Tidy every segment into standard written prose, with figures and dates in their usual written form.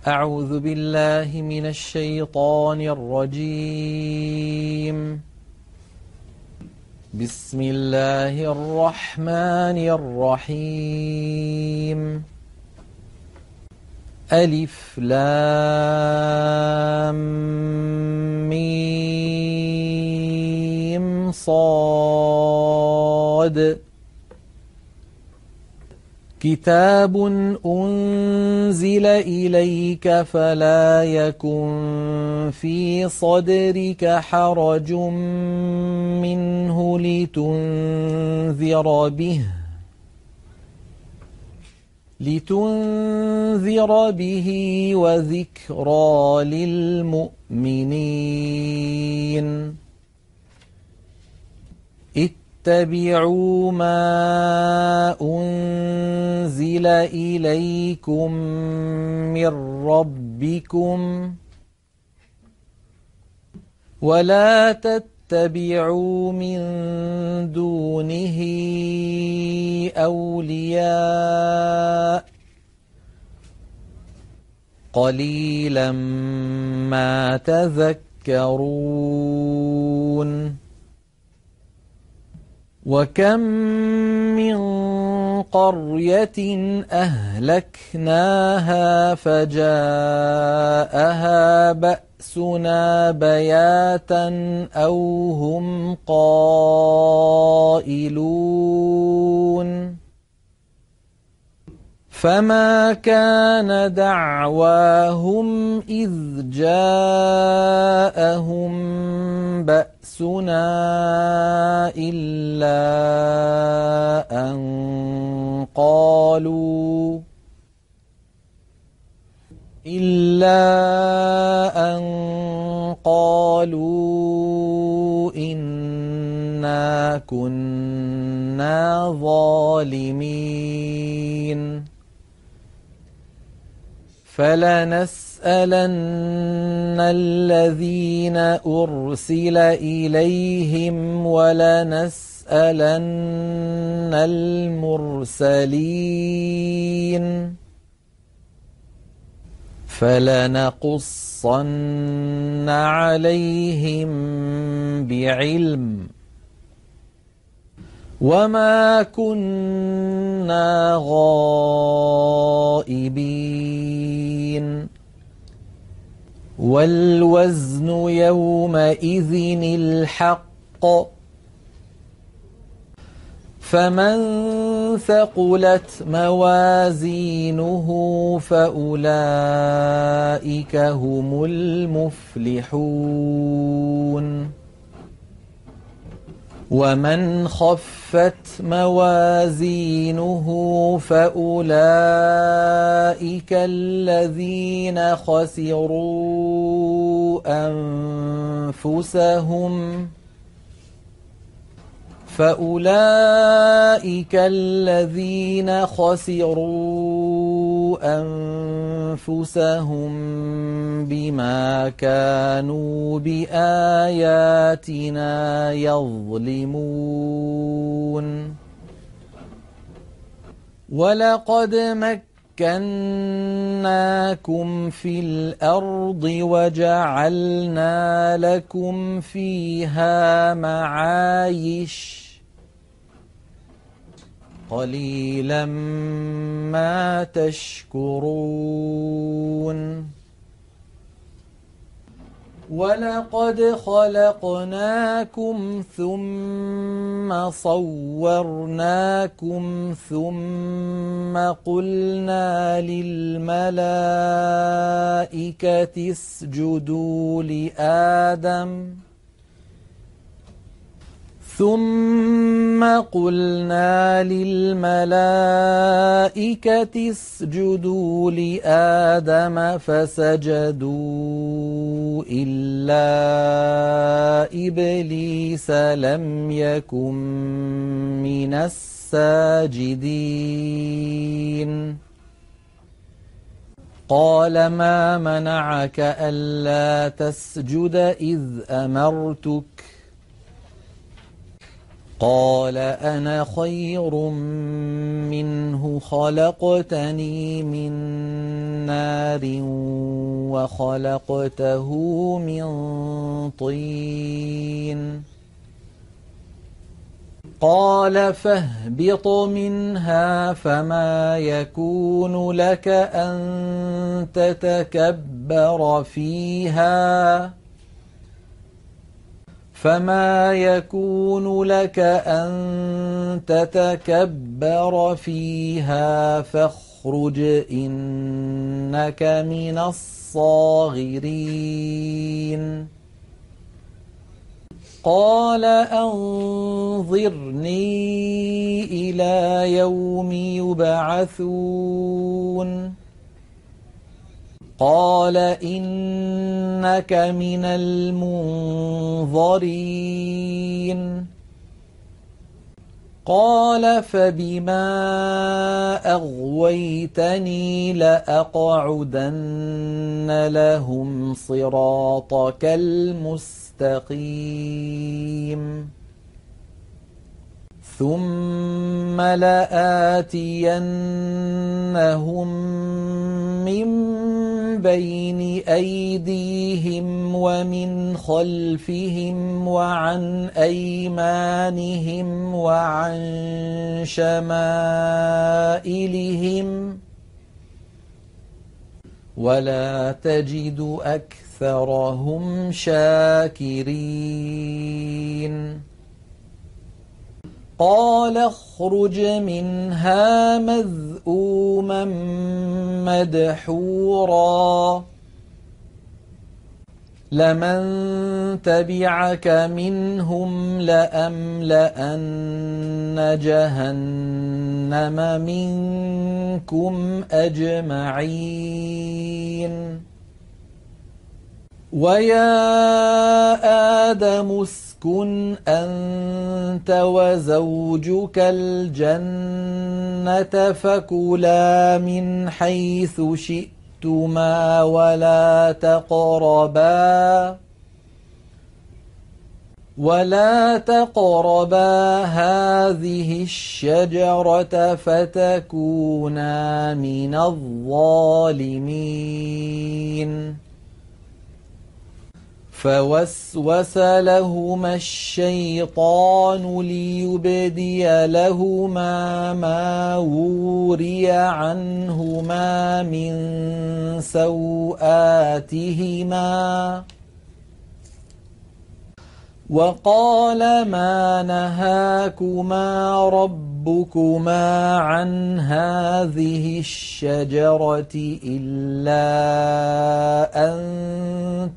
أعوذ بالله من الشيطان الرجيم. بسم الله الرحمن الرحيم. ألف لام ميم صاد. كتاب أنزل إليك فلا يكن في صدرك حرج منه لتنذر به وذكرى للمؤمنين. اتبعوا ما أنزل إليكم من ربكم ولا تتبعوا من دونه أولياء قليلا ما تذكرون. وكم من قرية أهلكناها فجاءها بأسنا بياتا أو هم قائلون. فما كان دعواهم إذ جاءهم بأسنا إلا أن قالوا إنا كنا ظالمين. فلنسألن الذين أرسل إليهم ولنسألن المرسلين. فلنقصن عليهم بعلم وما كنا غائبين. والوزن يومئذ الحق. فمن ثقلت موازينه فأولئك هم المفلحون. ومن خفت موازينه فأولئك الذين خسروا أنفسهم بما كانوا بآياتنا يظلمون. ولقد مكناكم في الأرض وجعلنا لكم فيها معايش قليلا ما تشكرون. ولقد خلقناكم ثم صورناكم ثم قلنا للملائكة اسجدوا لآدم فسجدوا إلا إبليس لم يكن من الساجدين. قال ما منعك ألا تسجد إذ أمرتك؟ قال أنا خير منه خلقتني من نار وخلقته من طين قال فاهبط منها فما يكون لك أن تتكبر فيها فاخرج إنك من الصاغرين قال أنظرني إلى يوم يبعثون قال إنك من المنظرين قال فبما أغويتني لأقعدن لهم صراطك المستقيم ثم لآتينهم من بين أيديهم ومن خلفهم وعن أيمانهم وعن شمائلهم ولا تجد أكثرهم شاكرين قال اخرج منها مذءوما مدحورا لمن تبعك منهم لأملأن جهنم منكم أجمعين ويا آدم اسكن أنت وزوجك الجنة فكلا من حيث شئتما ولا تقربا هذه الشجرة فتكونا من الظالمين فوسوس لهما الشيطان ليبدي لهما ما وري عنهما من سوآتهما وقال ما نهاكما ربكما عن هذه الشجرة إلا أن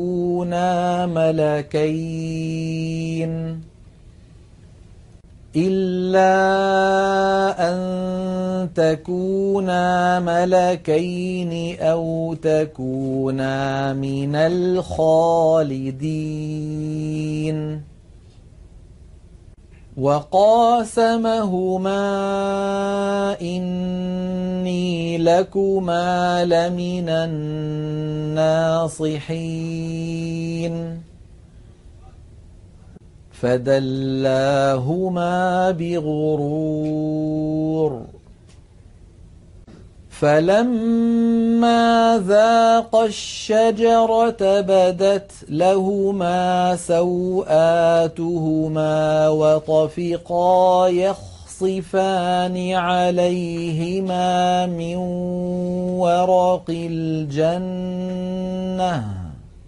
تكونا ملكين أو تكونا من الخالدين وقاسمهما إني لكما لمن الناصحين فدلاهما بغرور فلما ذاقا الشجرة بدت لهما سوآتهما وطفقا يخصفان عليهما من ورق الجنة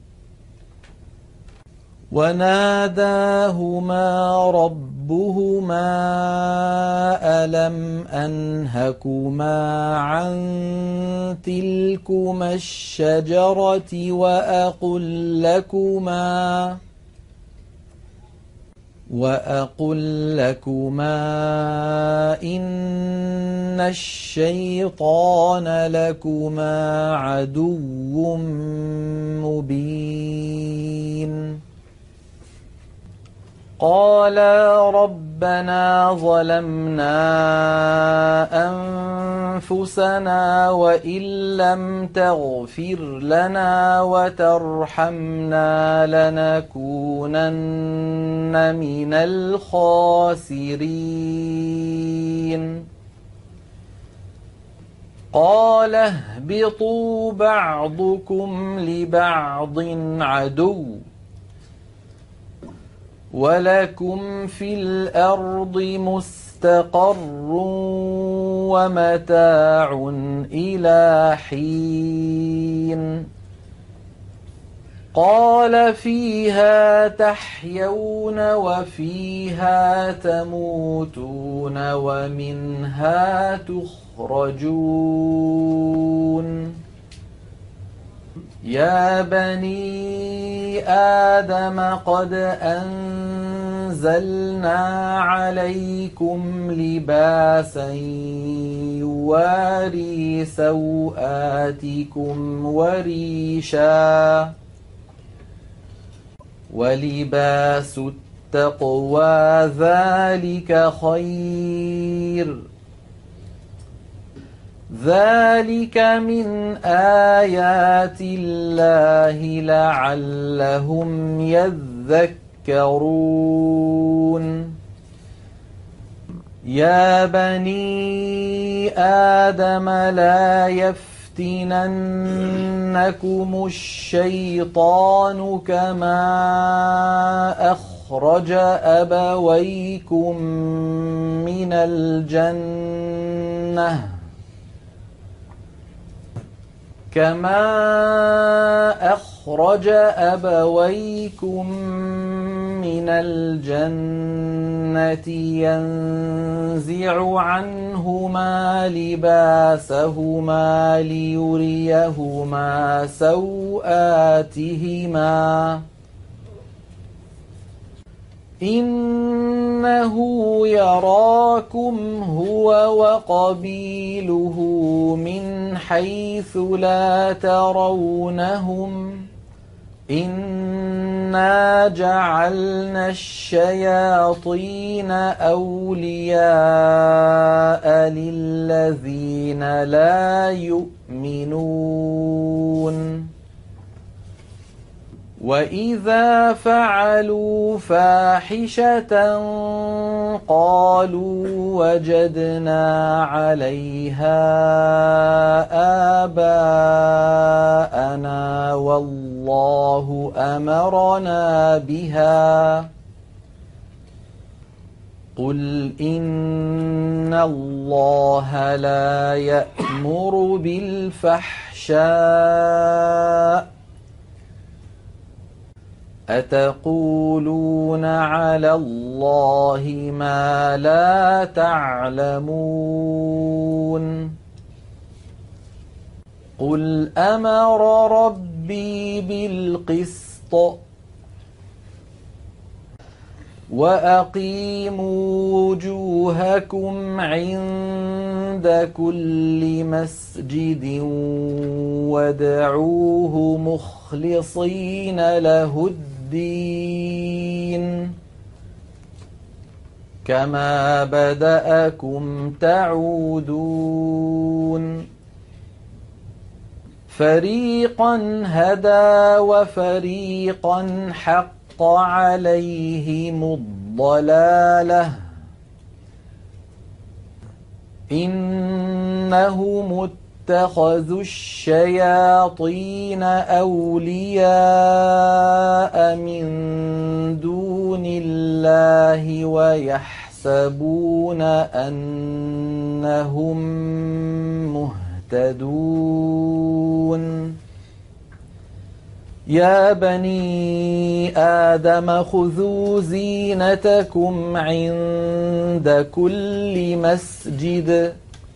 وناداهما ربهما ألم أنهكما عن تلكما الشجرة وأقل لكما إن الشيطان لكما عدو مبين قالا ربنا ظلمنا أنفسنا وإن لم تغفر لنا وترحمنا لنكونن من الخاسرين قال اهبطوا بعضكم لبعض عدو ولكم في الأرض مستقر ومتاع إلى حين قال فيها تحيون وفيها تموتون ومنها تخرجون يا بني آدم قد أنزلنا عليكم لباسا يواري سوآتكم وريشا ولباس التقوى ذلك خير ذلك من آيات الله لعلهم يذكرون يا بني آدم لا يفتننكم الشيطان كما أخرج أبويكم من الجنة ينزع عنهما لباسهما ليريهما سوآتهما إنه يراكم هو وقبيله من حيث لا ترونهم إنا جعلنا الشياطين أولياء للذين لا يؤمنون وإذا فعلوا فاحشة قالوا وجدنا عليها آباءنا والله أمرنا بها قل إن الله لا يأمر بالفحشاء أتقولون على الله ما لا تعلمون قل أمر ربي بالقسط وأقيموا وجوهكم عند كل مسجد وادعوه مخلصين له الدين كما بدأكم تعودون فريقا هدى وفريقا حق عليهم الضلالة إنهم اتخذوا الشياطين أولياء من دون الله ويحسبون أنهم مهتدون يا بني آدم خذوا زينتكم عند كل مسجد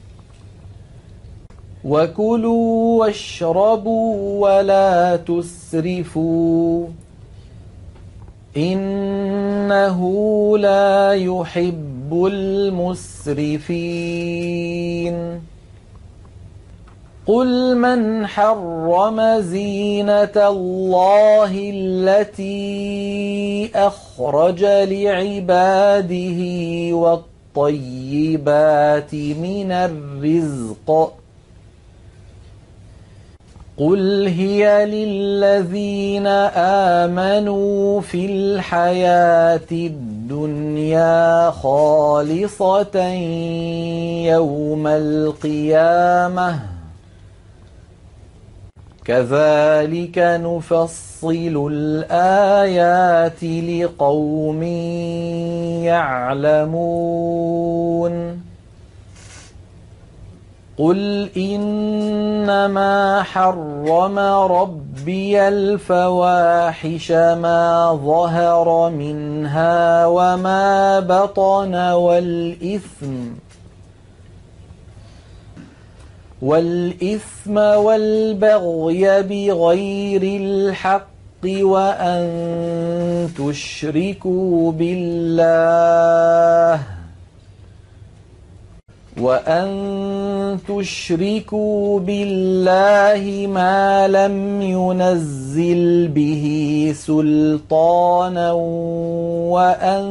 وكلوا واشربوا ولا تسرفوا إنه لا يحب المسرفين قل من حرم زينة الله التي أخرج لعباده والطيبات من الرزق قل هي للذين آمنوا في الحياة الدنيا الدنيا خالصة يوم القيامة كذلك نفصل الآيات لقوم يعلمون قل إنما حرم ربي الفواحش ما ظهر منها وما بطن والإثم والبغي بغير الحق وأن تشركوا بالله ما لم ينزل به سلطانا وأن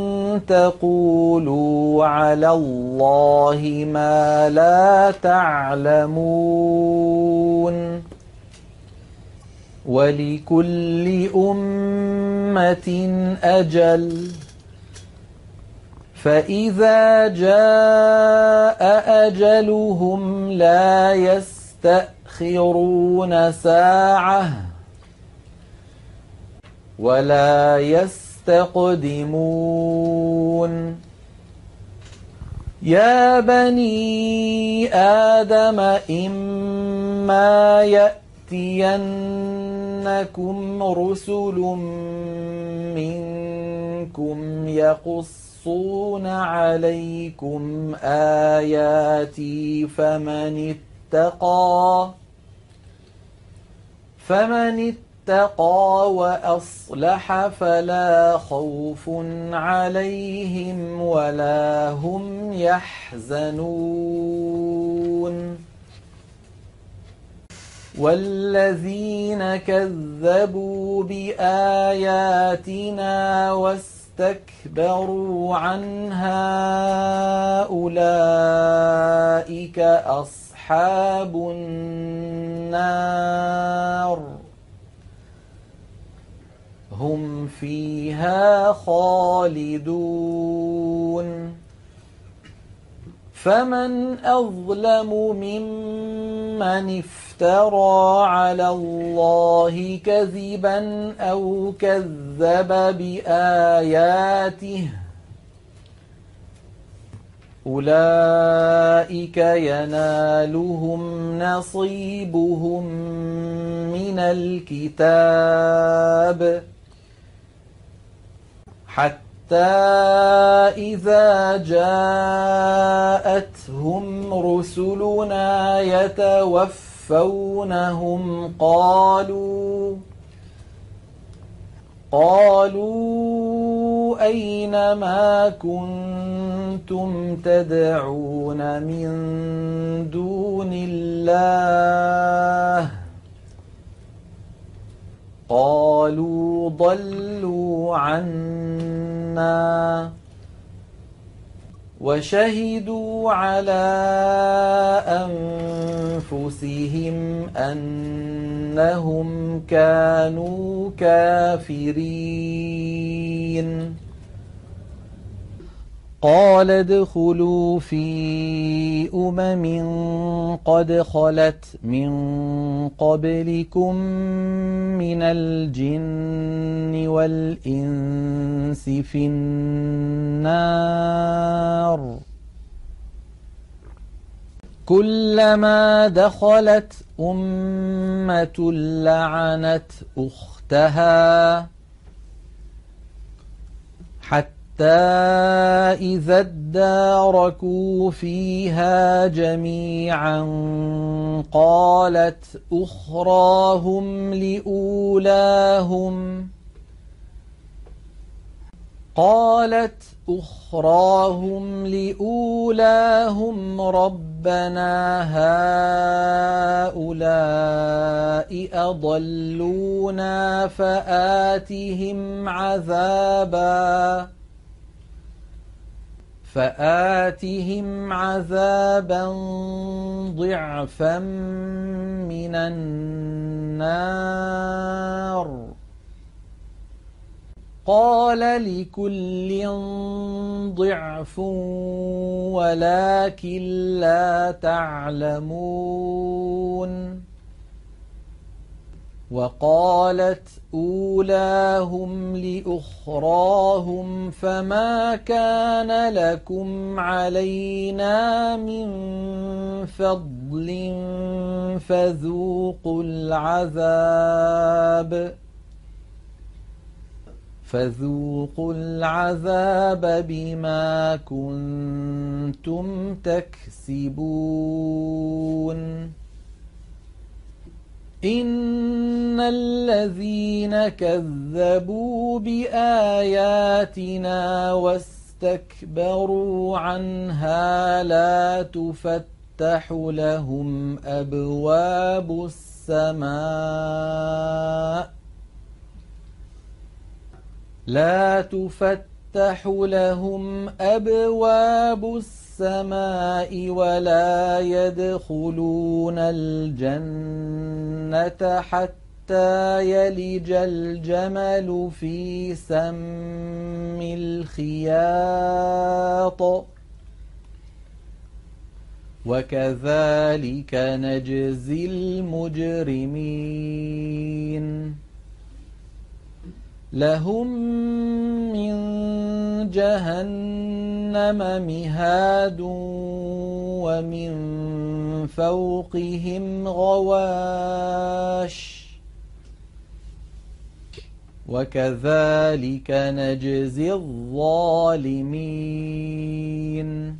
تقولوا على الله ما لا تعلمون ولكل أمة أجل فإذا جاء أجلهم لا يستأخرون ساعة ولا يستقدمون يا بني آدم إما يأتينكم رسل منكم يقصون عليكم آياتي فمن اتقى وأصلح فلا خوف عليهم ولا هم يحزنون والذين كذبوا بآياتنا واستكبروا عنها أولئك أصحاب النار هم فيها خالدون فمن أظلم ممن افترى على الله كذبا أو كذب بآياته أولئك ينالهم نصيبهم من الكتاب حتى إذا جاءتهم رسلنا يتوفونهم قالوا أين ما كنتم تدعون من دون الله قالوا ضلوا عنا وشهدوا على أنفسهم أنهم كانوا كافرين قال ادخلوا في قد خلت من قبلكم من الجن والإنس في النار كلما دخلت أمة لعنت أختها حتى إذا اداركوا فيها جميعا قالت أخراهم لأولاهم ربنا هؤلاء أضلونا فآتهم عذابا ضعفا من النار قال لكل ضعف ولكن لا تعلمون وقالت أولاهم لأخراهم فما كان لكم علينا من فضل فذوقوا العذاب بما كنتم تكسبون إن الذين كذبوا بآياتنا واستكبروا عنها لا تفتح لهم أبواب السماء ولا يدخلون الجنة حتى يلج الجمل في سم الخياط وكذلك نجزي المجرمين لهم من جهنم مهاد ومن فوقهم غواش وكذلك نجزي الظالمين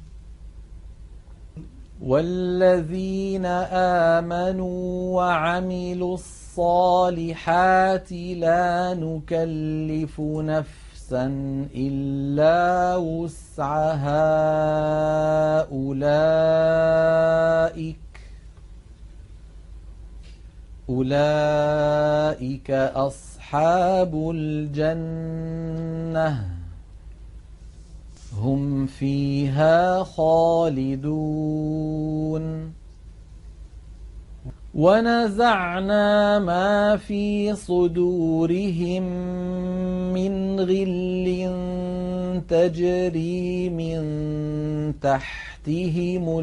والذين آمنوا وعملوا الصالحات لا نكلف نفسا إلا وسعها أولئك أصحاب الجنة هم فيها خالدون ونزعنا ما في صدورهم من غل تجري من تحتهم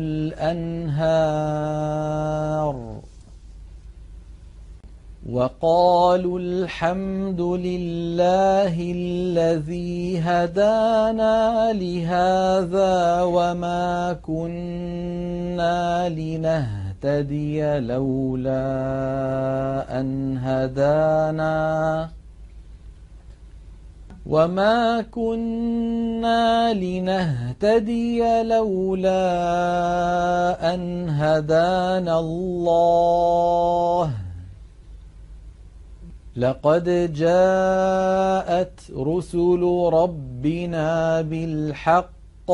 الأنهار وقالوا الحمد لله الذي هدانا لهذا وما كنا لنهتدي لولا أن هدانا الله لقد جاءت رسل ربنا بالحق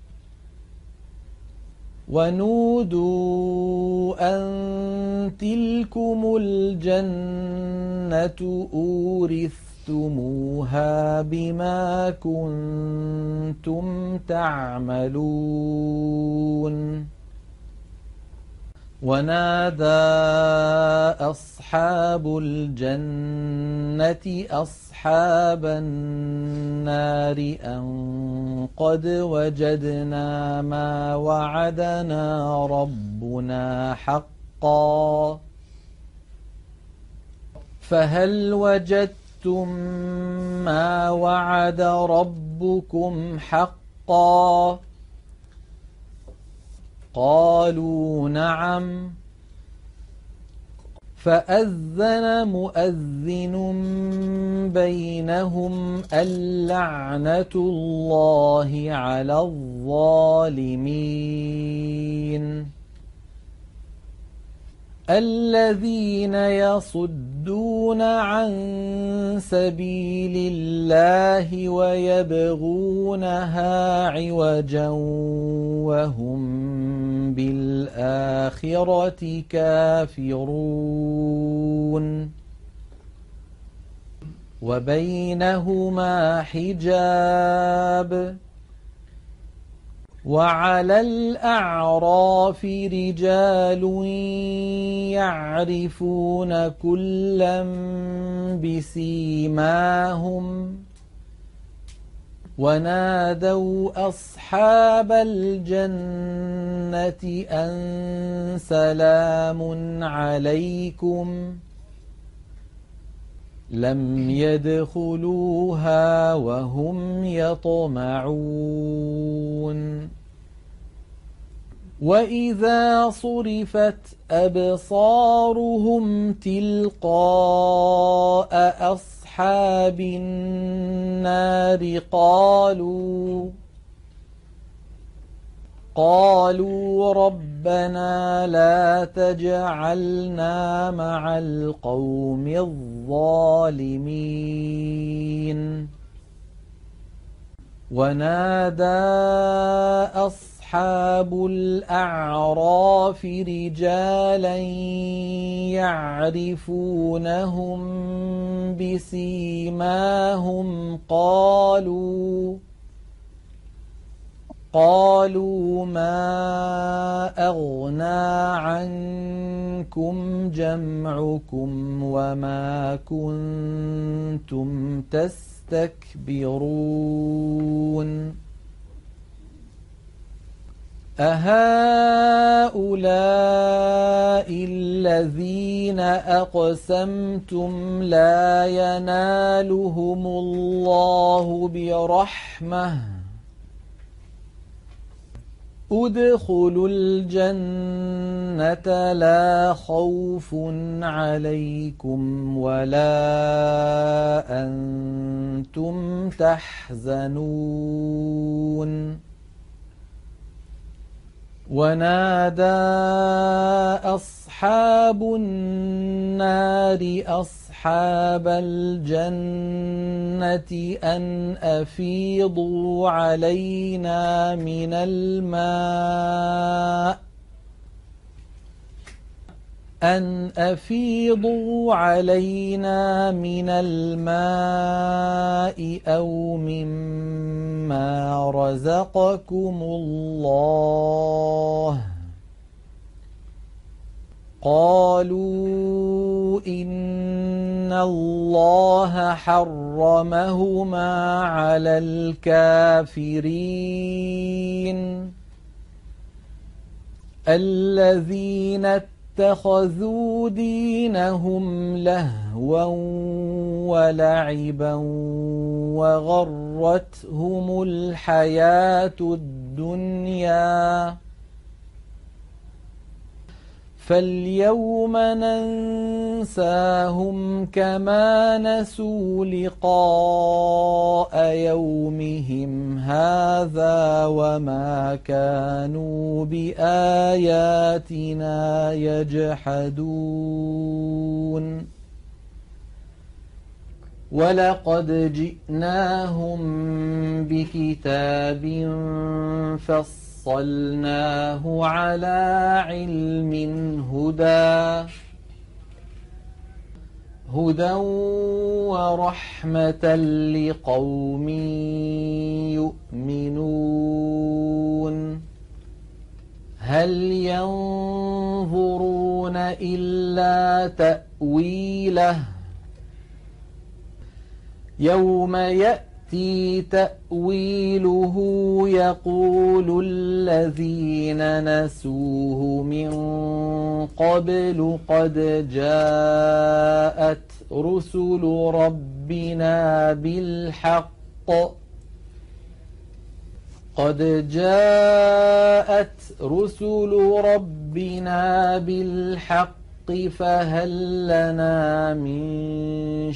ونودوا أن تلكم الجنة أورثتموها بما كنتم تعملون ونادى أصحاب الجنة أصحاب النار أن قد وجدنا ما وعدنا ربنا حقا فهل وجدتم ما وعد ربكم حقا قالوا نعم فأذن مؤذن بينهم اللعنة الله على الظالمين الذين يصدون عن سبيل الله ويبغونها عوجا وهم بالآخرة كافرون وبينهما حجاب وعلى الأعراف رجال يعرفون كلا بسيماهم ونادوا أصحاب الجنة أن سلام عليكم لم يدخلوها وهم يطمعون وإذا صرفت أبصارهم تلقاء أصحاب النار قالوا ربنا لا تجعلنا مع القوم الظالمين ونادى أصحاب الأعراف رجالا يعرفونهم بسيماهم قالوا ما أغنى عنكم جمعكم وما كنتم تستكبرون أهؤلاء الذين أقسمتم لا ينالهم الله برحمة ادخلوا الجنة لا خوف عليكم ولا أنتم تحزنون ونادى أصحاب النار أصحاب الجنة أن أفيضوا علينا من الماء أو مما رزقكم الله قالوا إن الله حرمهما على الكافرين الذين اتخذوا دينهم لهوا ولعبا وغرتهم الحياة الدنيا فاليوم ننساهم كما نسوا لقاء يومهم هذا وما كانوا بآياتنا يجحدون ولقد جئناهم بكتاب فصلناه على علم هدى ورحمة لقوم يؤمنون هل ينظرون إلا تأويله يوم يأتي تأويله يقول الذين نسوه من قبل قد جاءت رسل ربنا بالحق فهل لنا من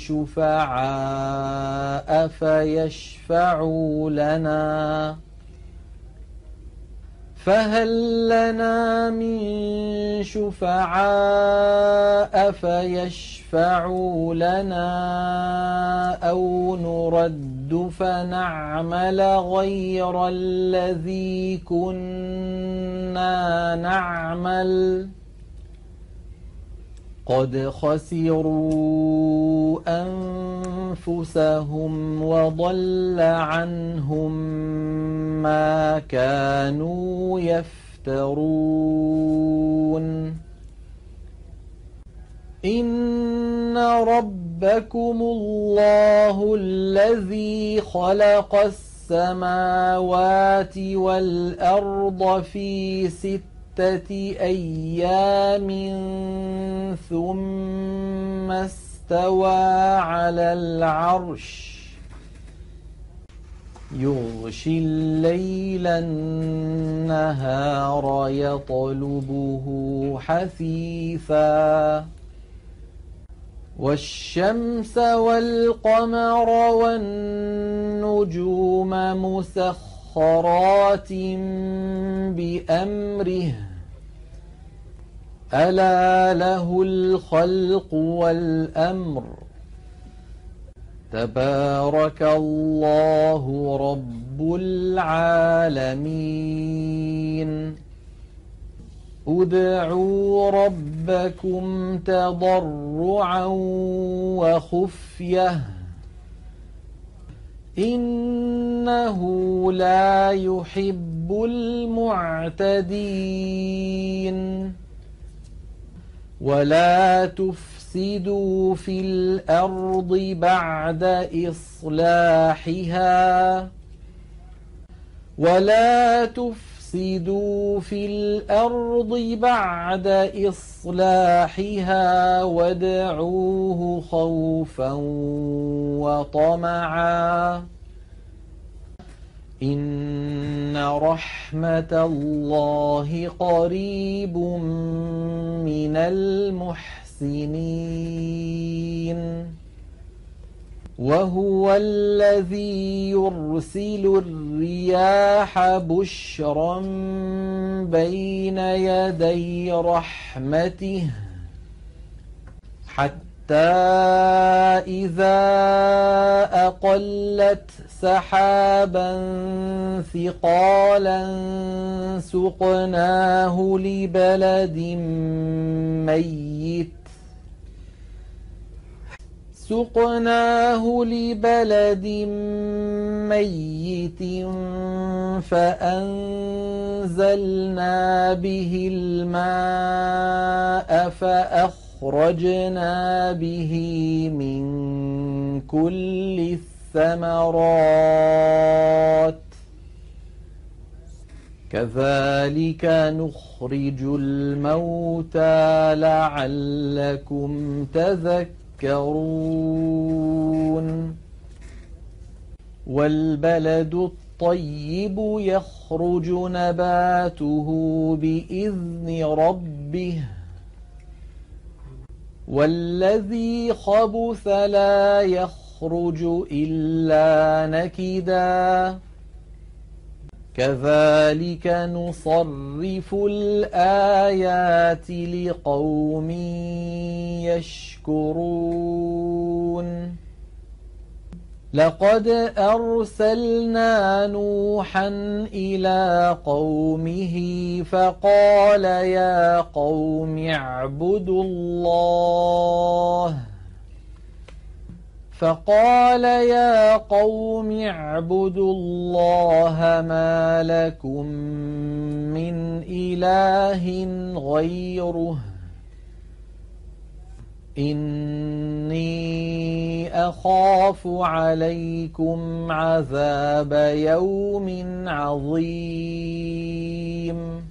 شفعاء فيشفعوا لنا أو نرد فنعمل غير الذي كنا نعمل قد خسروا أنفسهم وضل عنهم ما كانوا يفترون إن ربكم الله الذي خلق السماوات والأرض في 6 أيام ثم استوى على العرش يغشي الليل النهار يطلبه حثيثا والشمس والقمر والنجوم مسخرات بأمره ألا له الخلق والأمر تبارك الله رب العالمين ادعوا ربكم تضرعا وخفية إنه لا يحب المعتدين ولا تفسدوا في الأرض بعد إصلاحها وادعوه خوفا وطمعا إن رحمة الله قريب من المحسنين وهو الذي يرسل الرياح بشرا بين يدي رحمته حتى إذا أقلت سحابا ثقالا سقناه لبلد ميت فأنزلنا به الماء فأخرجنا به من كل الثمرات كذلك نخرج الموتى لعلكم تذكرون والبلد الطيب يخرج نباته بإذن ربه والذي خبث لا يخرج إلا نكدا كذلك نصرف الآيات لقوم يشكرون لقد أرسلنا نوحا إلى قومه فقال يا قوم اعبدوا الله ما لكم من إله غيره إني أخاف عليكم عذاب يوم عظيم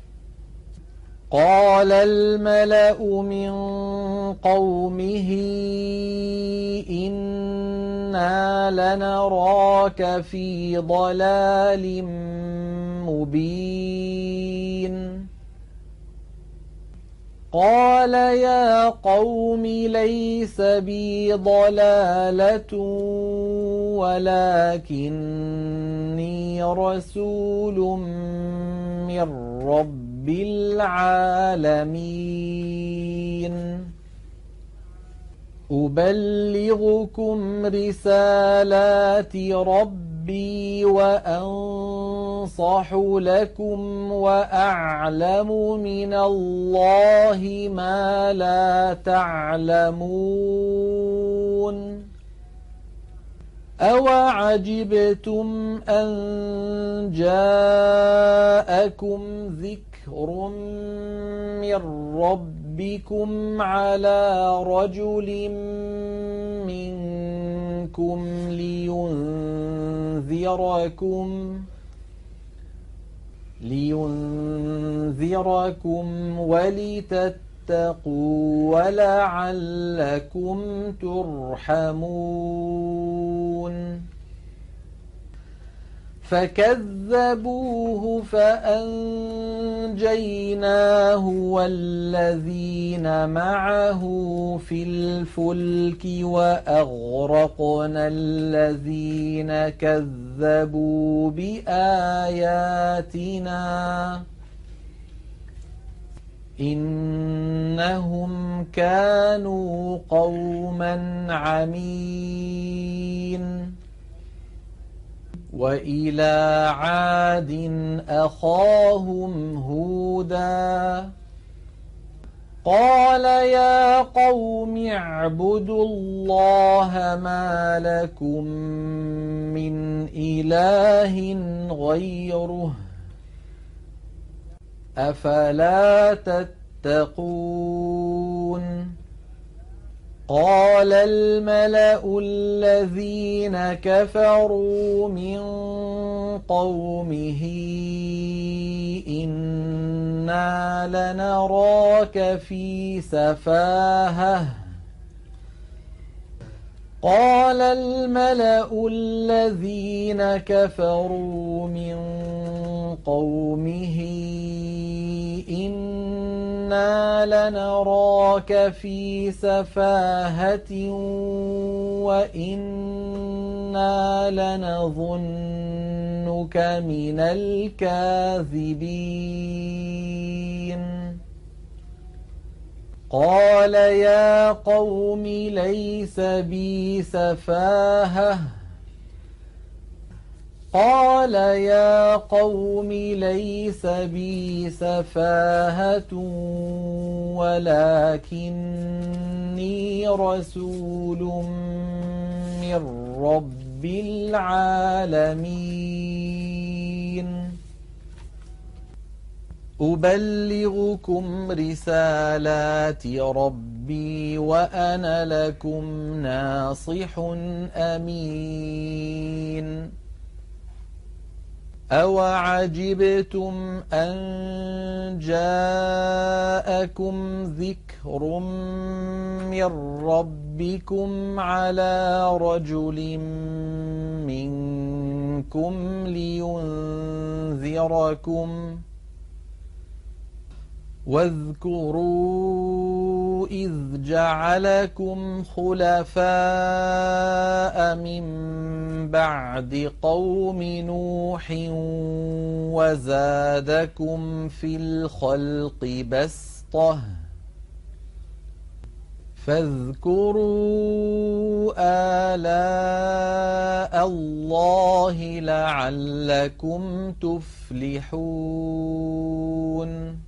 قال الملأ من قومه إنا لنراك في ضلال مبين قال يا قوم ليس بي ضلالة ولكني رسول من رب العالمين أبلغكم رسالات ربي وأنصح لكم وأعلم من الله ما لا تعلمون أوعجبتم أن جاءكم ذكر من ربكم على رجل منكم لينذركم ولتتقوا ولعلكم ترحمون فكذبوه فأنجيناه والذين معه في الفلك وأغرقنا الذين كذبوا بآياتنا إنهم كانوا قوما عمين وإلى عاد أخاهم هودا قال يا قوم اعبدوا الله ما لكم من إله غيره أفلا تتقون قال الملأ الذين كفروا من قومه إنا لنراك في سفاهة قال الملأ الذين كفروا من قومه إنا لنراك في سفاهة وإنا لنظنك من الكاذبين قال يا قوم ليس بي سفاهة ولكني رسول من رب العالمين أبلغكم رسالات ربي وأنا لكم ناصح أمين أوعجبتم أن جاءكم ذكر من ربكم على رجل منكم لينذركم واذكروا إذ جعلكم خلفاء من بعد قوم نوح وزادكم في الخلق بسطة فاذكروا آلاء الله لعلكم تفلحون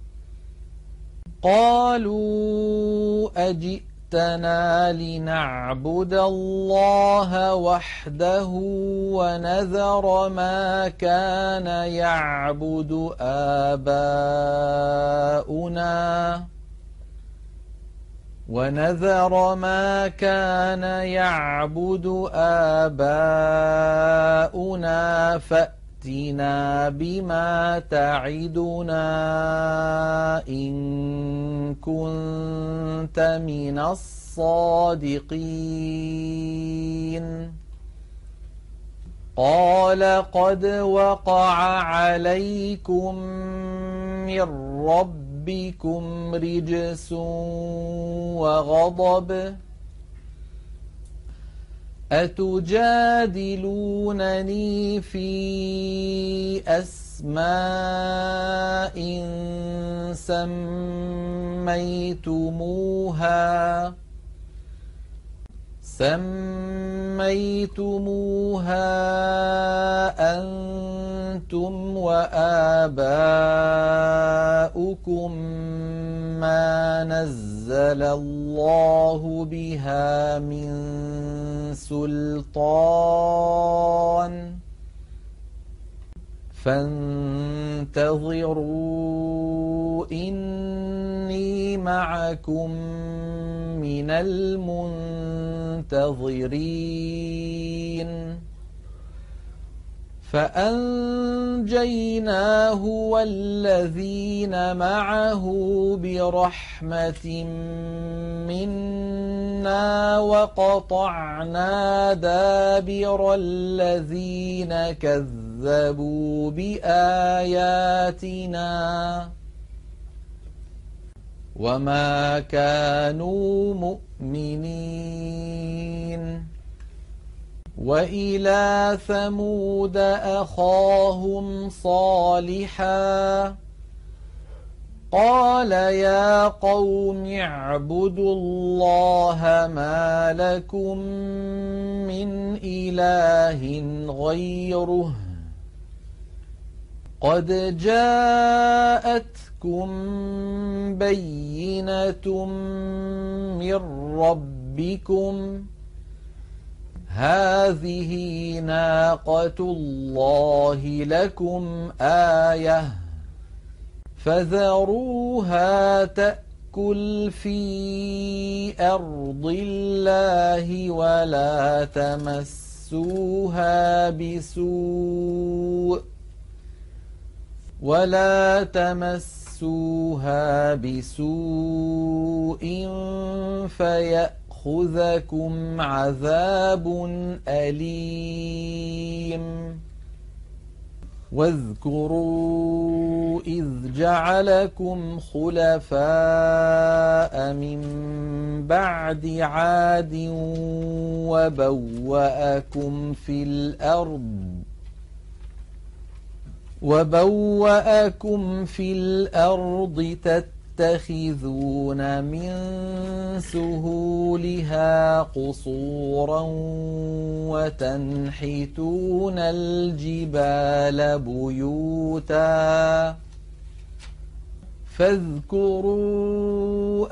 قالوا أجئتنا لنعبد الله وحده ونذر ما كان يعبد آباؤنا فأتنا بما تعدنا إن كنت من الصادقين قال قد وقع عليكم من ربكم رجس وغضب أتجادلونني في أسماء سميتموها أنتم وآباؤكم ما نزل الله بها من سلطان فانتظروا إني معكم من المنتظرين فأنجيناه والذين معه برحمة منا وقطعنا دابر الذين كذبوا بآياتنا وما كانوا مؤمنين. وإلى ثمود أخاهم صالحا قال يا قوم اعبدوا الله ما لكم من إله غيره قد جاءتكم بينة من ربكم هذه ناقة الله لكم آية فذروها تأكل في أرض الله ولا تمسوها بسوء فيأخذكم عذاب أليم. واذكروا إذ جعلكم خلفاء من بعد عاد وبوأكم في الأرض تتخذون من سهولها قصورا وتنحتون الجبال بيوتا فاذكروا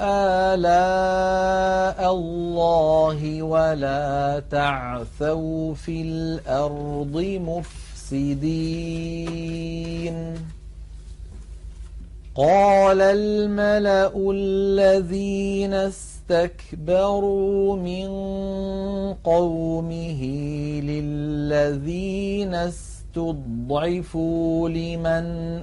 آلاء الله ولا تعثوا في الأرض مفسدين. قال الملأ الذين استكبروا من قومه للذين استضعفوا لمن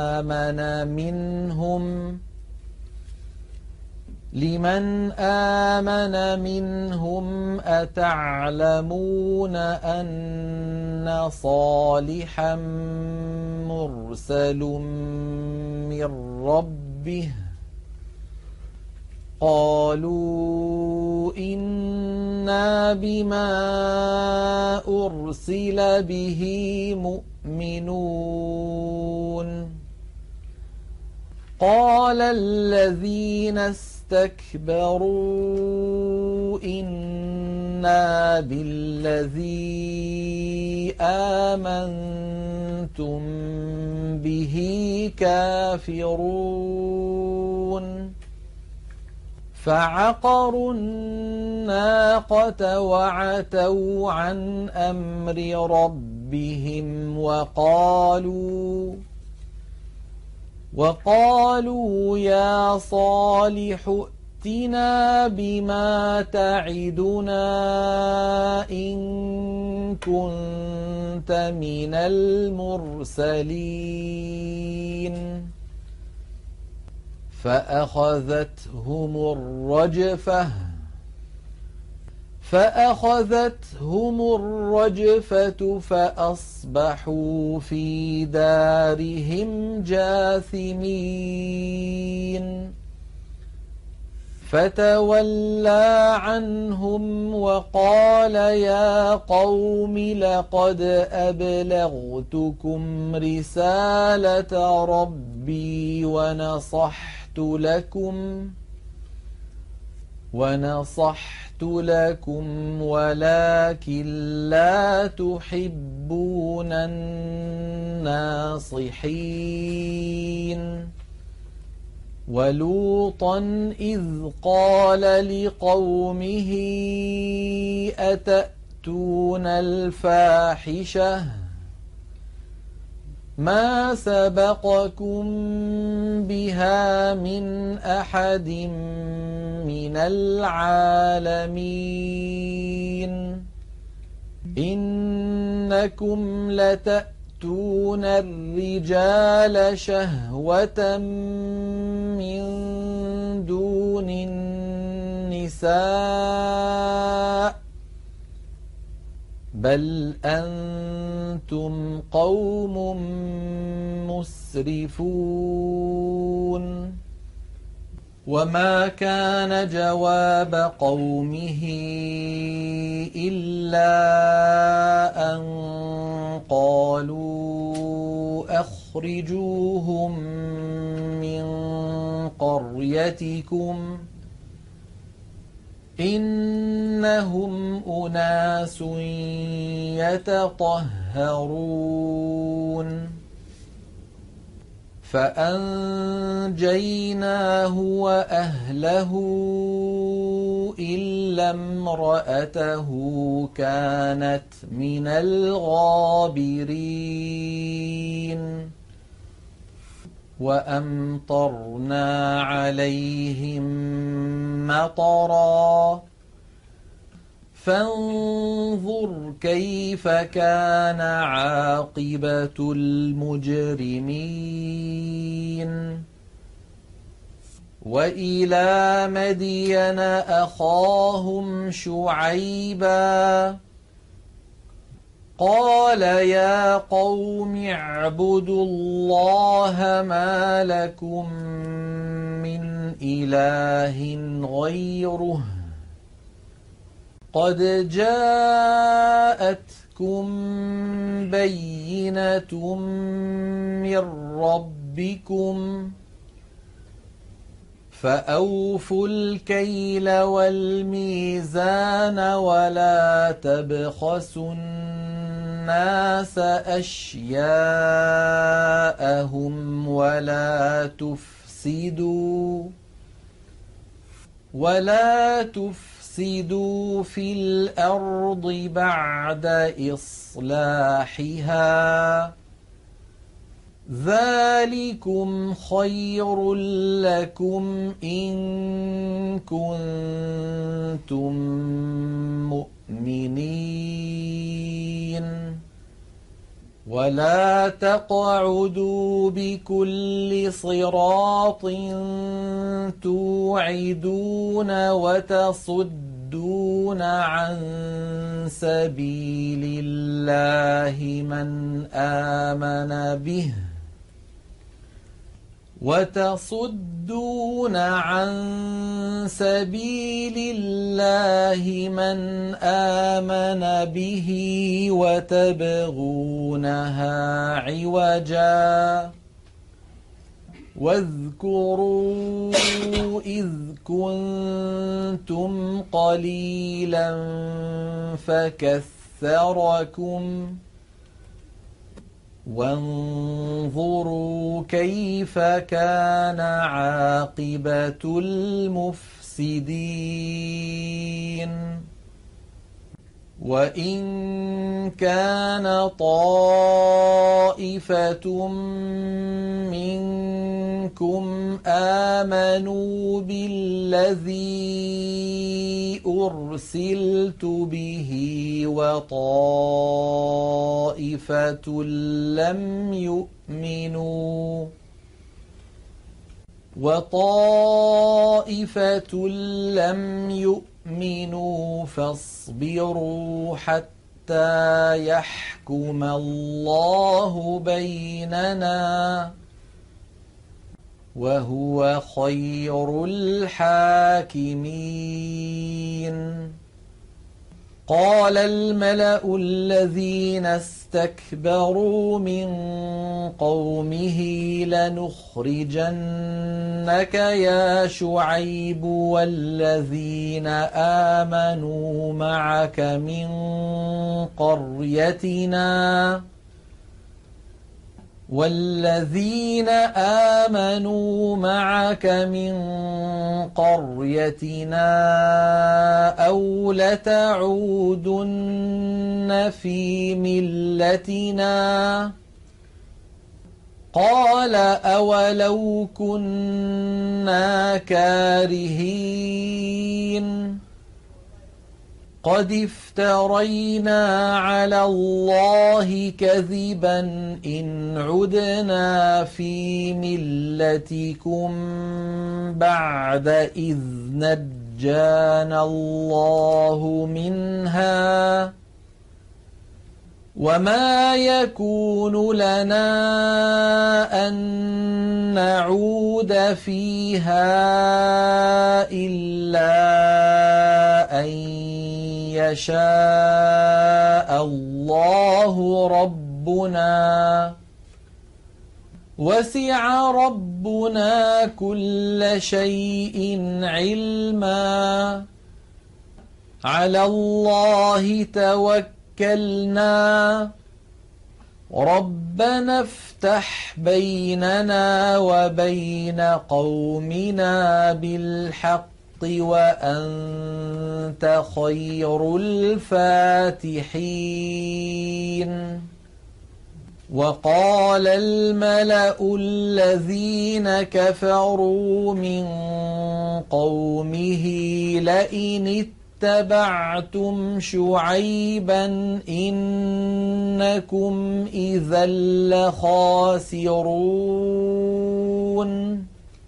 آمن منهم أتعلمون أن صالحا مرسل من ربه قالوا إنا بما أرسل به مؤمنون. قال الذين استكبروا إنا بالذي آمنتم به كافرون. فعقروا الناقة وعتوا عن أمر ربهم وقالوا يا صالح ائتنا بما تعدنا إن كنت من المرسلين. فأخذتهم الرجفة فأصبحوا في دارهم جاثمين. فتولى عنهم وقال يا قوم لقد أبلغتكم رسالة ربي ونصحت لكم ولكن لا تحبون الناصحين. ولوطا إذ قال لقومه أتأتون الفاحشة ما سبقكم بها من أحد من العالمين إنكم لتأتون الرجال شهوة من دون النساء بل أنتم قوم مسرفون. وما كان جواب قومه إلا أن قالوا أخرجوهم من قريتكم إنهم أناس يتطهرون. فأنجيناه وأهله إلا امرأته كانت من الغابرين. وأمطرنا عليهم مطرا فانظر كيف كان عاقبة المجرمين. وإلى مدين أخاهم شعيبا قال يا قوم اعبدوا الله ما لكم من إله غيره قد جاءتكم بينة من ربكم فأوفوا الكيل والميزان ولا تبخسوا الناس أشياءهم ولا تفسدوا في الأرض بعد إصلاحها ذلكم خير لكم إن كنتم مؤمنين. ولا تقعدوا بكل صراط توعدون وتصدون عن سبيل الله من آمن به وتبغونها عوجا. واذكروا إذ كنتم قليلا فكثركم وانظروا كيف كان عاقبة المفسدين. وإن كان طائفة منكم آمنوا بالذي أرسلت به وطائفة لم يؤمنوا فاصبروا حتى يحكم الله بيننا وهو خير الحاكمين. قال الملأ الذين استكبروا من قومه لنخرجنك يا شعيب والذين آمنوا معك من قريتنا أو لتعودن في ملتنا قال أولو كنا كارهين قد افترينا على الله كذبا إن عدنا في ملتكم بعد إذ نجانا الله منها وما يكون لنا أن نعود فيها إلا أن يشاء الله ربنا وسع ربنا كل شيء علما على الله توكلنا ربنا افتح بيننا وبين قومنا بالحق وأنت خير الفاتحين وقال الملأ الذين كفروا من قومه لئن اتبعتم شعيبا إنكم إذا لخاسرون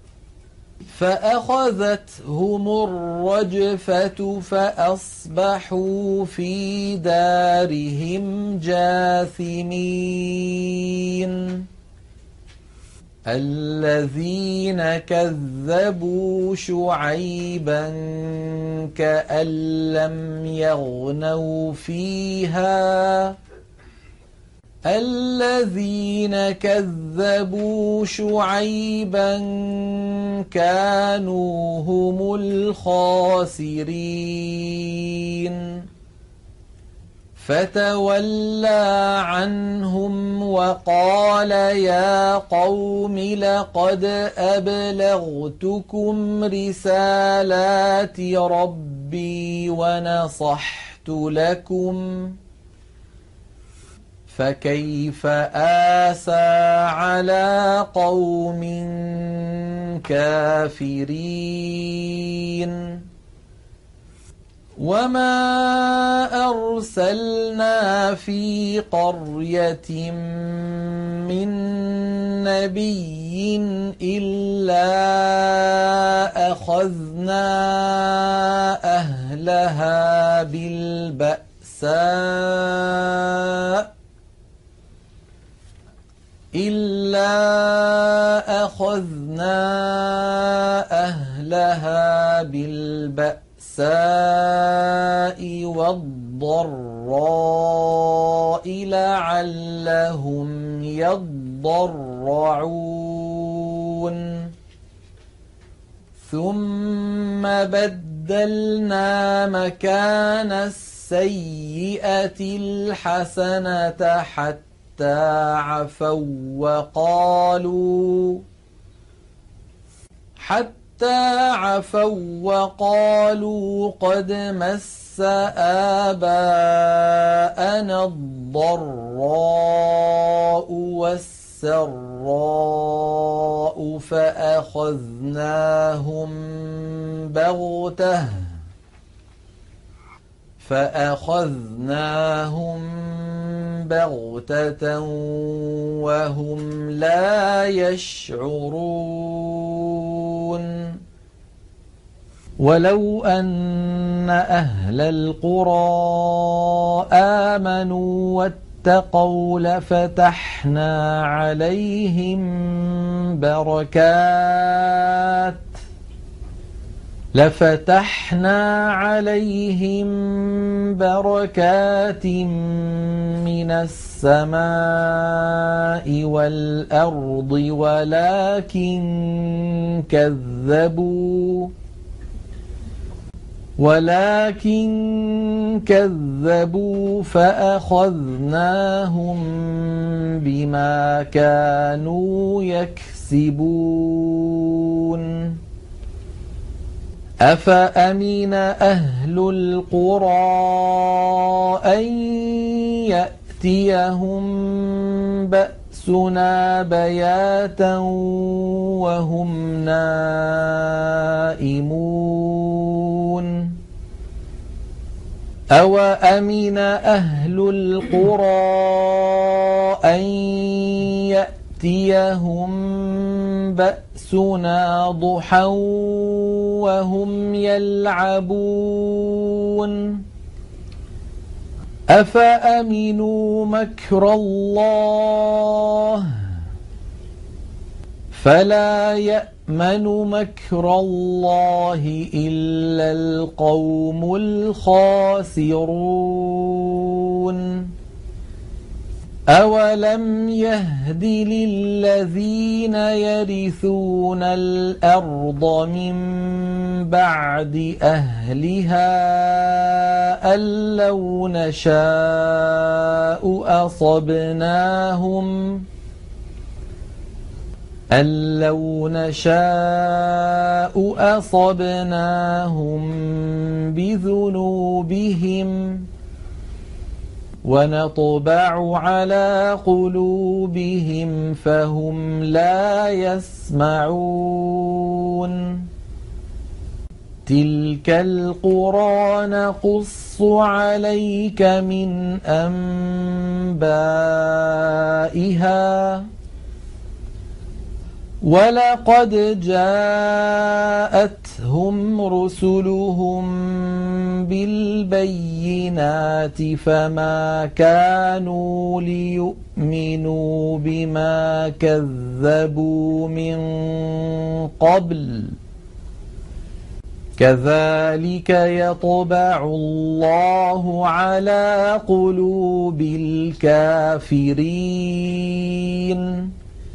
فأخذتهم الرجفة فأصبحوا في دارهم جاثمين الذين كذبوا شعيبا كأن لم يغنوا فيها الذين كذبوا شعيبا كانوا هم الخاسرين فتولى عنهم وقال يا قوم لقد أبلغتكم رسالات ربي ونصحت لكم فكيف آسى على قوم كافرين وما أرسلنا في قرية من نبي إلا أخذنا أهلها بالبأساء والضراء لعلهم يضرعون ثم بدلنا مكان السيئة الحسنة حتى عفوا وقالوا قد مس آباءنا الضراء والسراء فأخذناهم بغتة وهم لا يشعرون ولو أن أهل القرى آمنوا واتقوا لفتحنا عليهم بركات من السماء والأرض ولكن كذبوا فأخذناهم بما كانوا يكسبون أفأمن أهل القرى أن يأتيهم بأسنا بياتا وهم نائمون أوأمن أهل القرى أن يأتيهم بأسنا ضحى وهم يلعبون أفأمنوا مكر الله فلا يأمن مكر الله إلا القوم الخاسرون أولم يهد للذين يرثون الأرض من بعد أهلها أن لو نشاء أصبناهم بذنوبهم ونطبع على قلوبهم فهم لا يسمعون تلك القرى نقص عليك من أنبائها ولقد جاءتهم رسلهم بالبينات فما كانوا ليؤمنوا بما كذبوا من قبل كذلك يطبع الله على قلوب الكافرين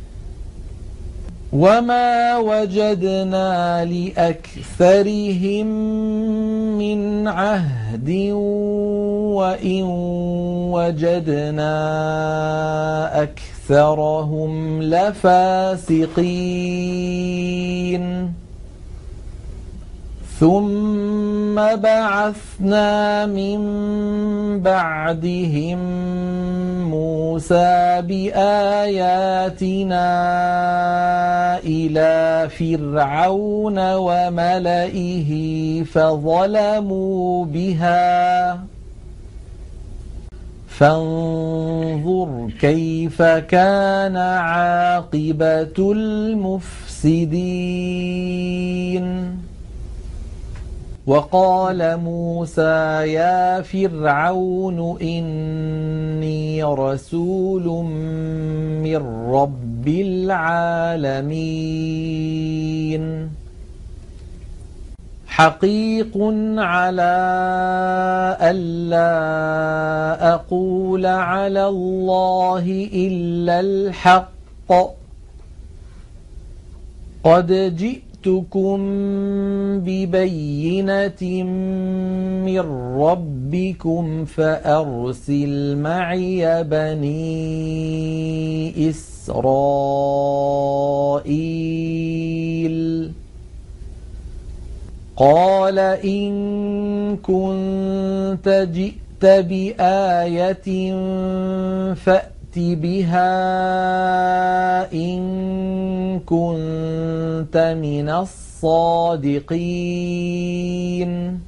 وما وجدنا لأكثرهم من عهد وإن وجدنا أكثرهم لفاسقين ثم بعثنا من بعدهم موسى بآياتنا إلى فرعون وملئه فظلموا بها فانظر كيف كان عاقبة المفسدين وقال موسى يا فرعون إني رسول من رب العالمين حقيق على ألا أقول على الله إلا الحق قد جئتكم ببينة من ربكم فأرسل معي بني إسرائيل قال إن كنت جئت بآية فأت بها إن كنت من الصادقين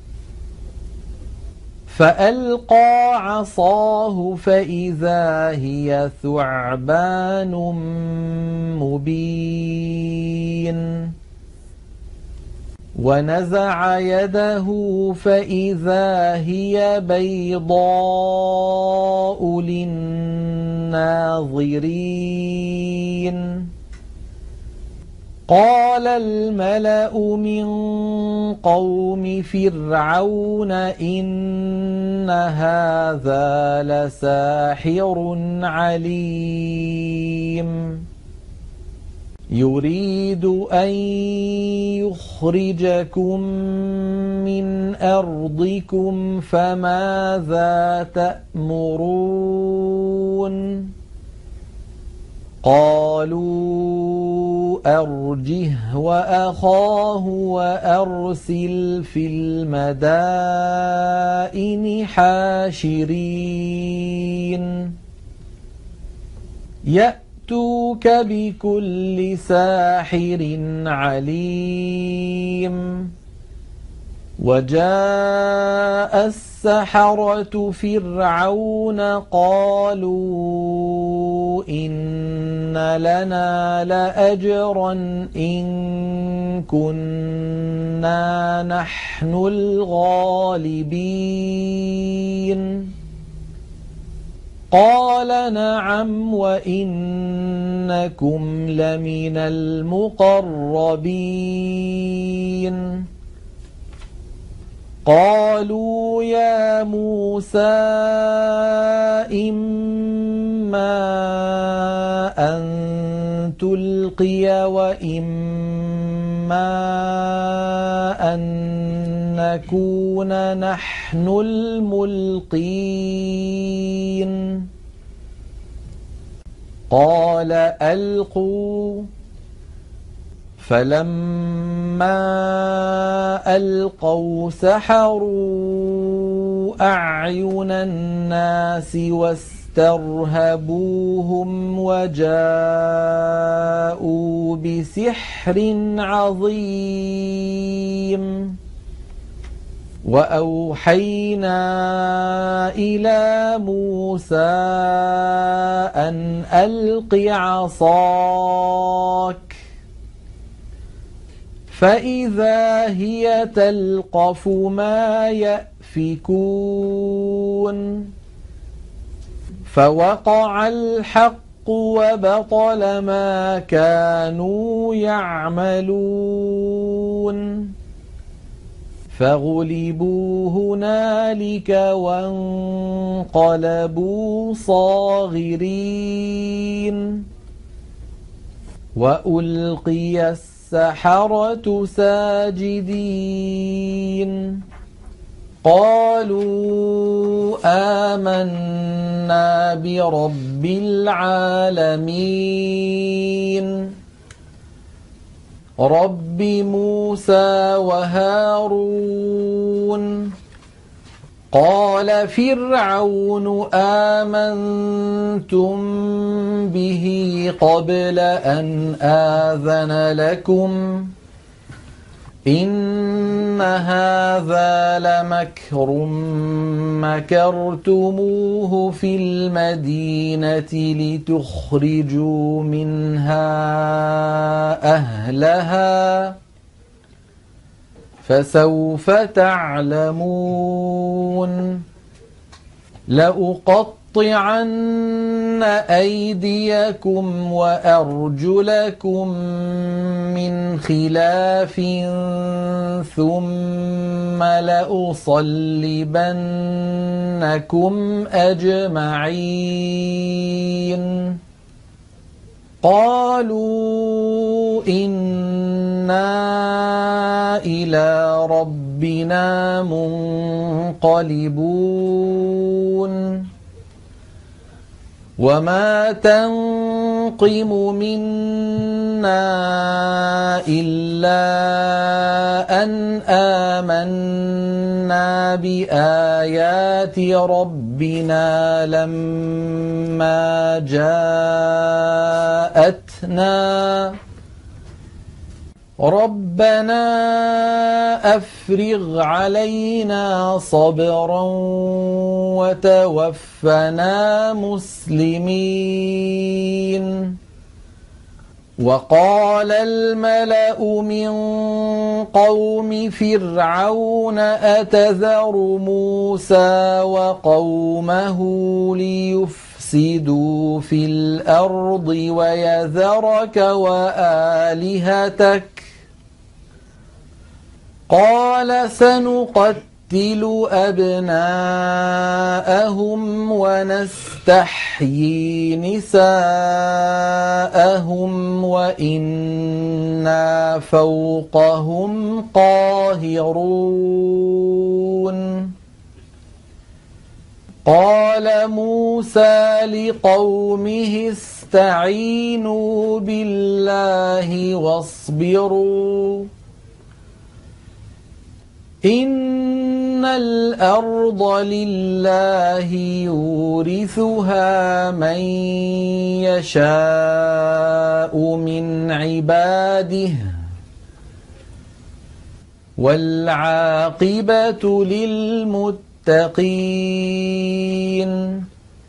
فألقى عصاه فإذا هي ثعبان مبين ونزع يده فإذا هي بيضاء للناظرين قال الملأ من قوم فرعون إن هذا لساحر عليم يريد أن يخرجكم من أرضكم فماذا تأمرون قالوا أرجه وأخاه وأرسل في المدائن حاشرين يأتوك بكل ساحر عليم وجاء السحرة فرعون قالوا إن لنا لأجرا إن كنا نحن الغالبين قال نعم وإنكم لمن المقربين قالوا يا موسى إما أن تلقي وإما أن نكون نحن الملقين قال ألقوا فلما ألقوا سحروا أعين الناس واسترهبوهم وجاءوا بسحر عظيم وأوحينا إلى موسى أن ألق عصاك فإذا هي تلقف ما يأفكون فوقع الحق وبطل ما كانوا يعملون فغلبوا هنالك وانقلبوا صاغرين وألقي السحرة ساجدين قالوا آمنا برب العالمين رب موسى وهارون قال فرعون آمنتم به قبل أن آذن لكم إن هذا لمكر مكرتموه في المدينة لتخرجوا منها أهلها فسوف تعلمون لأقطعن أيديكم وأرجلكم من خلاف ثم لأصلبنكم أجمعين قالوا إنا إلى ربنا منقلبون وما تنقم منا إلا أن آمنا بآيات ربنا لما جاءتنا ربنا أفرغ علينا صبرا وتوفنا مسلمين وقال الملأ من قوم فرعون أتذر موسى وقومه ليفسدوا في الأرض ويذرك وآلهتك قال سنقتل أبناءهم ونستحيي نساءهم وإنا فوقهم قاهرون قال موسى لقومه استعينوا بالله واصبروا إن الأرض لله يورثها من يشاء من عباده والعاقبة للمتقين.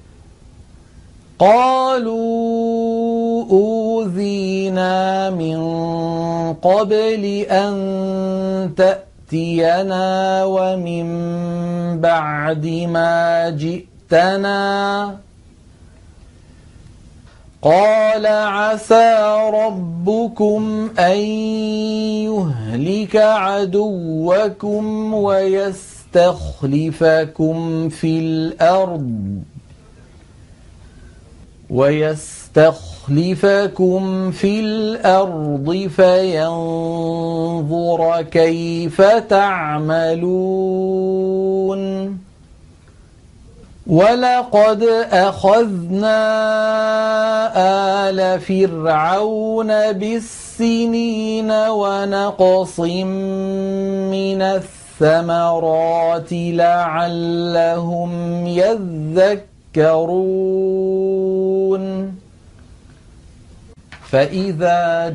قالوا أوذينا من قبل أن تأتينا ومن بعد ما جئتنا. قال عسى ربكم أن يهلك عدوكم ويستخلفكم في الأرض فينظر كيف تعملون. ولقد أخذنا آل فرعون بالسنين ونقص من الثمرات لعلهم يذكرون. فإذا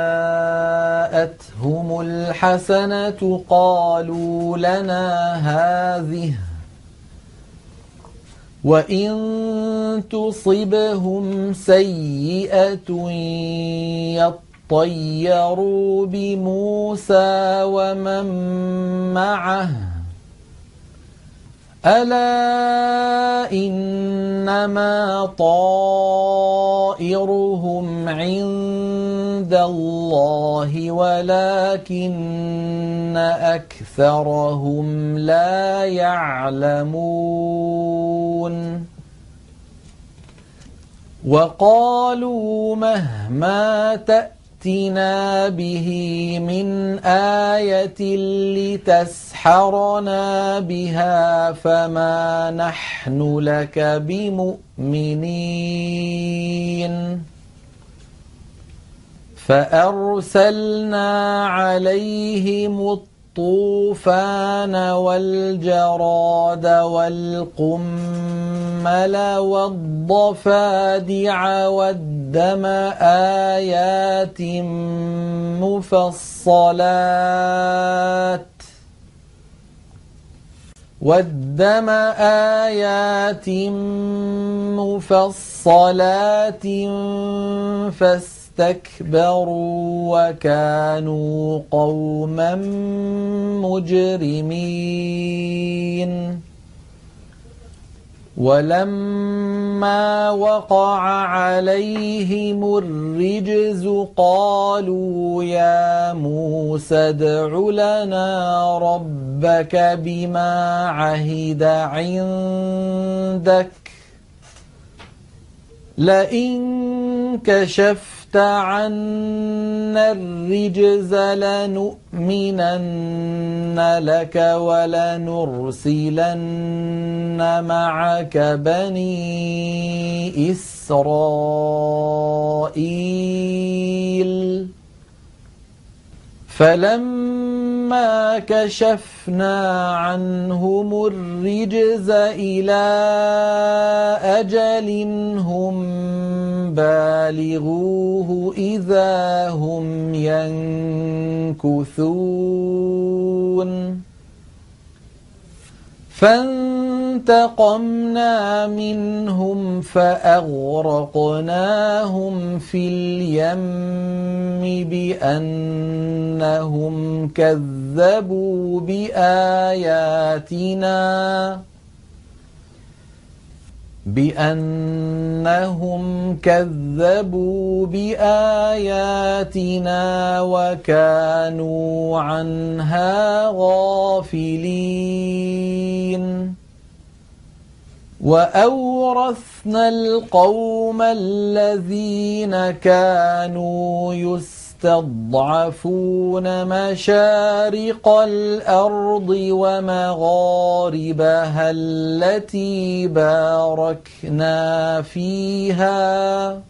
جاءتهم الحسنة قالوا لنا هذه، وإن تصبهم سيئة يطيروا بموسى ومن معه ألا إنما طائرهم عند الله ولكن أكثرهم لا يعلمون. وقالوا مهما تأتنا به من آية لتسحرنا بها فما نحن لك بمؤمنين. فأرسلنا عليهم الطوفان والجراد والقمل والضفادع والدم آيات مفصلات فاستكبروا وكانوا قوما مجرمين. ولما وقع عليهم الرجز قالوا يا موسى ادع لنا ربك بما عهد عندك لئن كشفت عنا الرجز لنؤمنن لك ولنرسلن معك بني إسرائيل. فلما كشفنا عنهم الرجز إلى أجل هم بالغوه إذا هم ينكثون. فانتقمنا منهم فأغرقناهم في اليم بأنهم كذبوا بآياتنا وكانوا عنها غافلين. وأورثنا القوم الذين كانوا يستضعفون مشارق الأرض ومغاربها التي باركنا فيها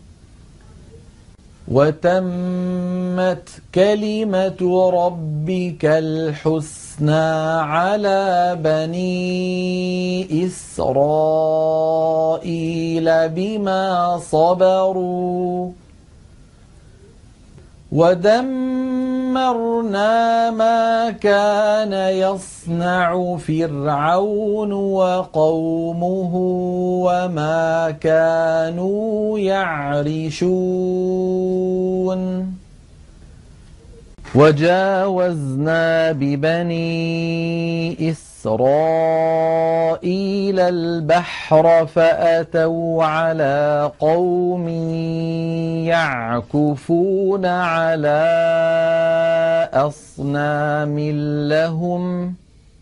وتمت كلمة ربك الحسنى على بني إسرائيل بما صبروا ودمرنا ما كان يصنع فرعون وقومه وما كانوا يعرشون وجاوزنا ببني إسرائيل البحر فأتوا على قوم يعكفون على أصنام لهم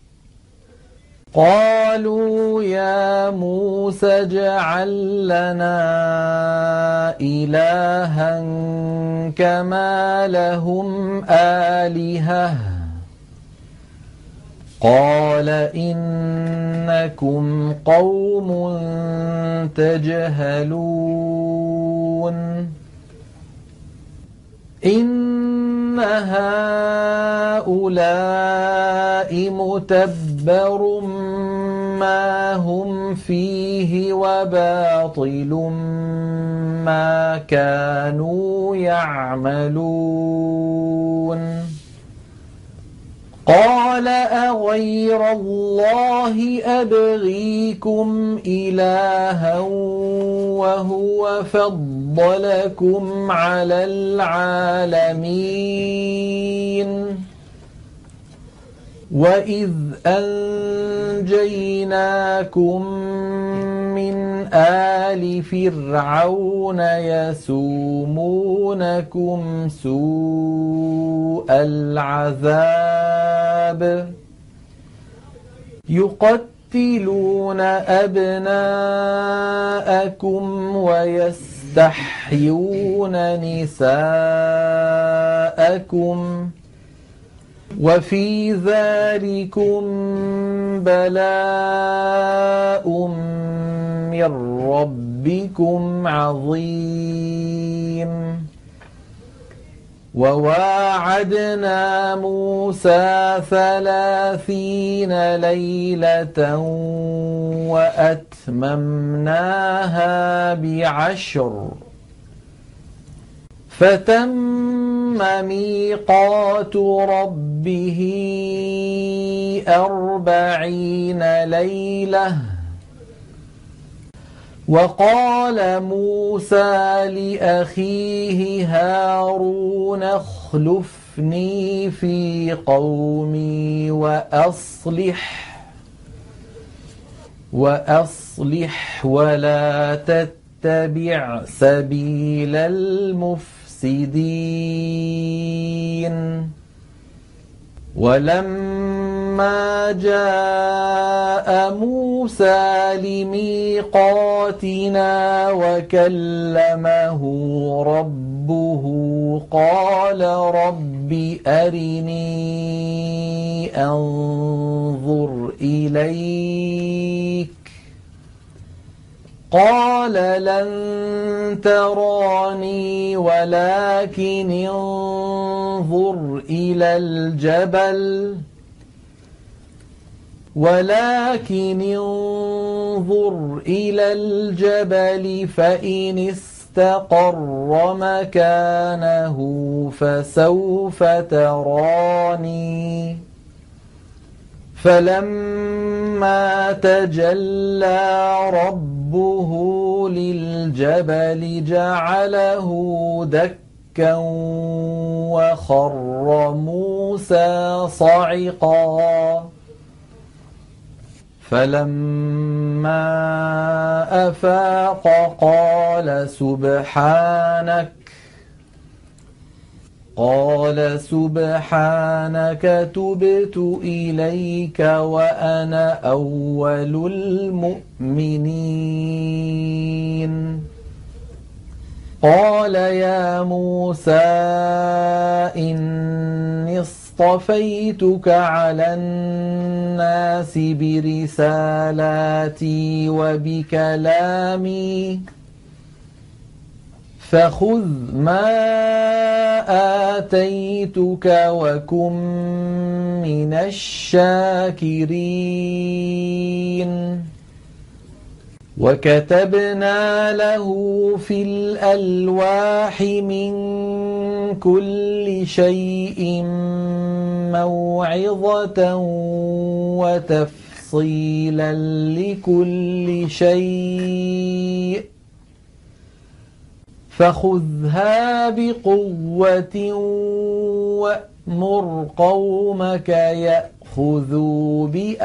قالوا يا موسى اجعل لنا إلها كما لهم آلهة قال إنكم قوم تجهلون إن هؤلاء متبر ما هم فيه وباطل ما كانوا يعملون قال أغير الله أبغيكم إلها وهو فضلكم على العالمين وإذ أنجيناكم من آل فرعون يسومونكم سوء العذاب يقتلون أبناءكم ويستحيون نساءكم وفي ذلكم بلاء من ربكم عظيم وواعدنا موسى 30 ليلة وأتممناها ب10 فتم ميقات ربه 40 ليلة وقال موسى لأخيه هارون اخلفني في قومي وأصلح ولا تتبع سبيل المفسدين ولما جاء موسى لميقاتنا وكلمه ربه قال رب أرني أنظر إليك قال لن تراني ولكن انظر إلى الجبل فإن استقر مكانه فسوف تراني فلما تجلى ربه للجبل جعله دكا وخر موسى صعقا فلما أفاق قال سبحانك تبت إليك وأنا أول المؤمنين قال يا موسى إني اصطفيتك على الناس برسالاتي وبكلامي فخذ ما آتيتك وكن من الشاكرين وكتبنا له في الألواح من كل شيء موعظة وتفصيلا لكل شيء فخذها بقوة وأمر قومك يأخذوا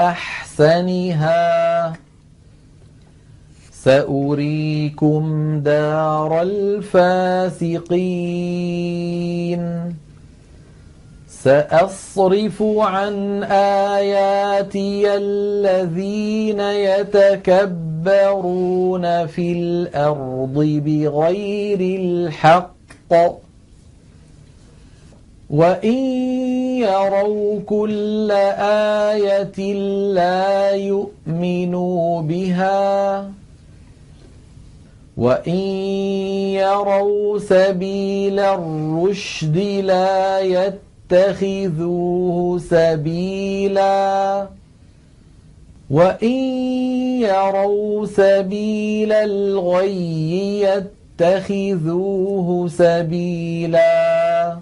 بأحسنها سأريكم دار الفاسقين سأصرف عن آياتي الذين يتكبرون في الأرض بغير الحق وإن يروا كل آية لا يؤمنوا بها وإن يروا سبيل الرشد لا يتخذوه سبيلا وإن يروا سبيل الغي يتخذوه سبيلا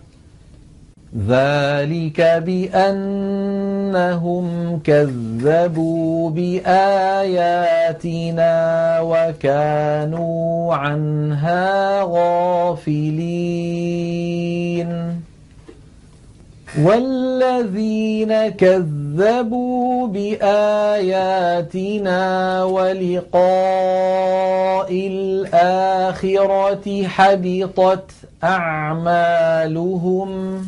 ذلك بأنهم كذبوا بآياتنا وكانوا عنها غافلين والذين كذبوا بآياتنا ولقاء الآخرة حبطت أعمالهم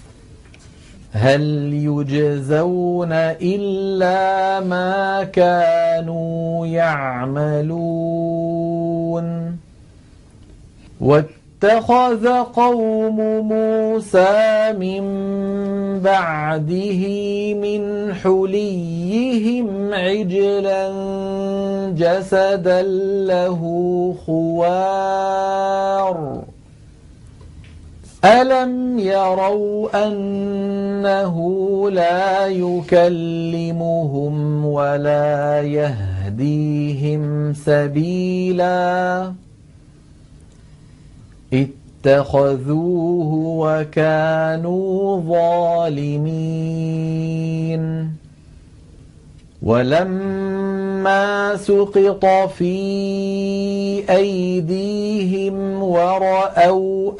هل يجزون إلا ما كانوا يعملون واتخذ قوم موسى من بعده من حليهم عجلا جسدا له خوار ألم يروا أنه لا يكلمهم ولا يهديهم سبيلا اتخذوه وكانوا ظالمين ولما سقط في أيديهم ورأوا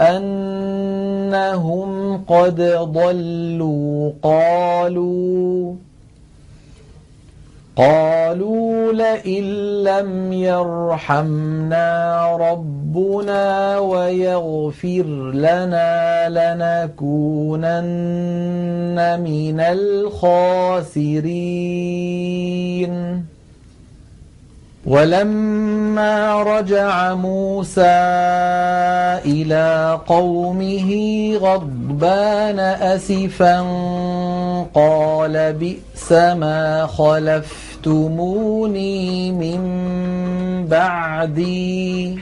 أنهم قد ضلوا قالوا لئن لم يرحمنا ربنا ويغفر لنا لنكونن من الخاسرين ولما رجع موسى إلى قومه غضبان أسفا قال بئس ما خلفتموني من بعدي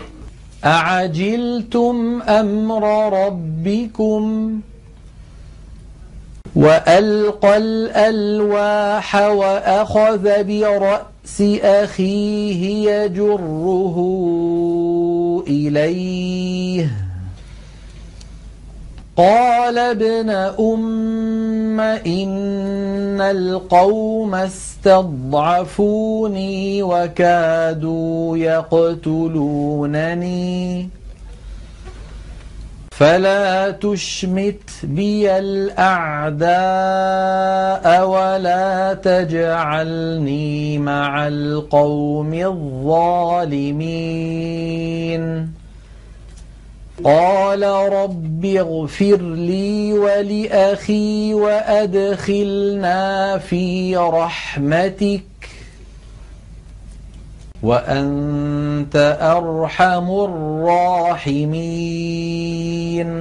أعجلتم أمر ربكم وألقى الألواح وأخذ برأس أخيه يجره إليه قال ابن أم إن القوم استضعفوني وكادوا يقتلونني فلا تشمت بي الأعداء ولا تجعلني مع القوم الظالمين قال رب اغفر لي ولأخي وأدخلنا في رحمتك وأنت أرحم الراحمين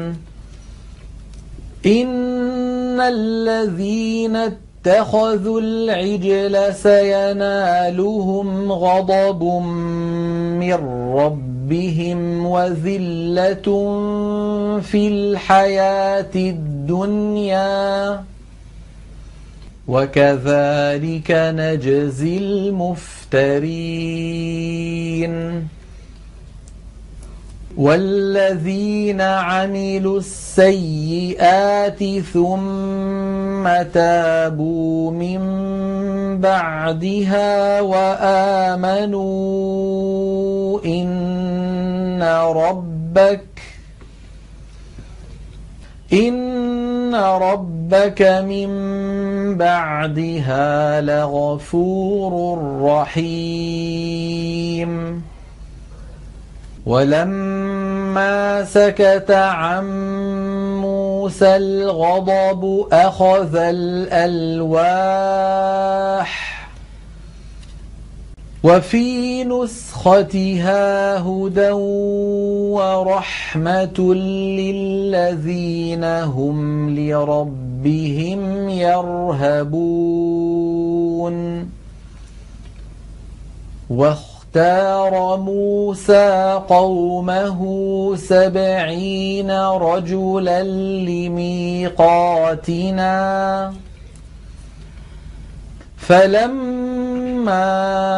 إن الذين اتخذوا العجل سينالهم غضب من ربهم وذلة في الحياة الدنيا وكذلك نجزي المفترين والذين عملوا السيئات ثم تابوا من بعدها وآمنوا إن ربك من بعدها لغفور رحيم. ولما سكت عن موسى الغضب أخذ الألواح وفي نسختها هدى ورحمة للذين هم لربهم يرهبون. واختار موسى قومه 70 رجلا لميقاتنا فلما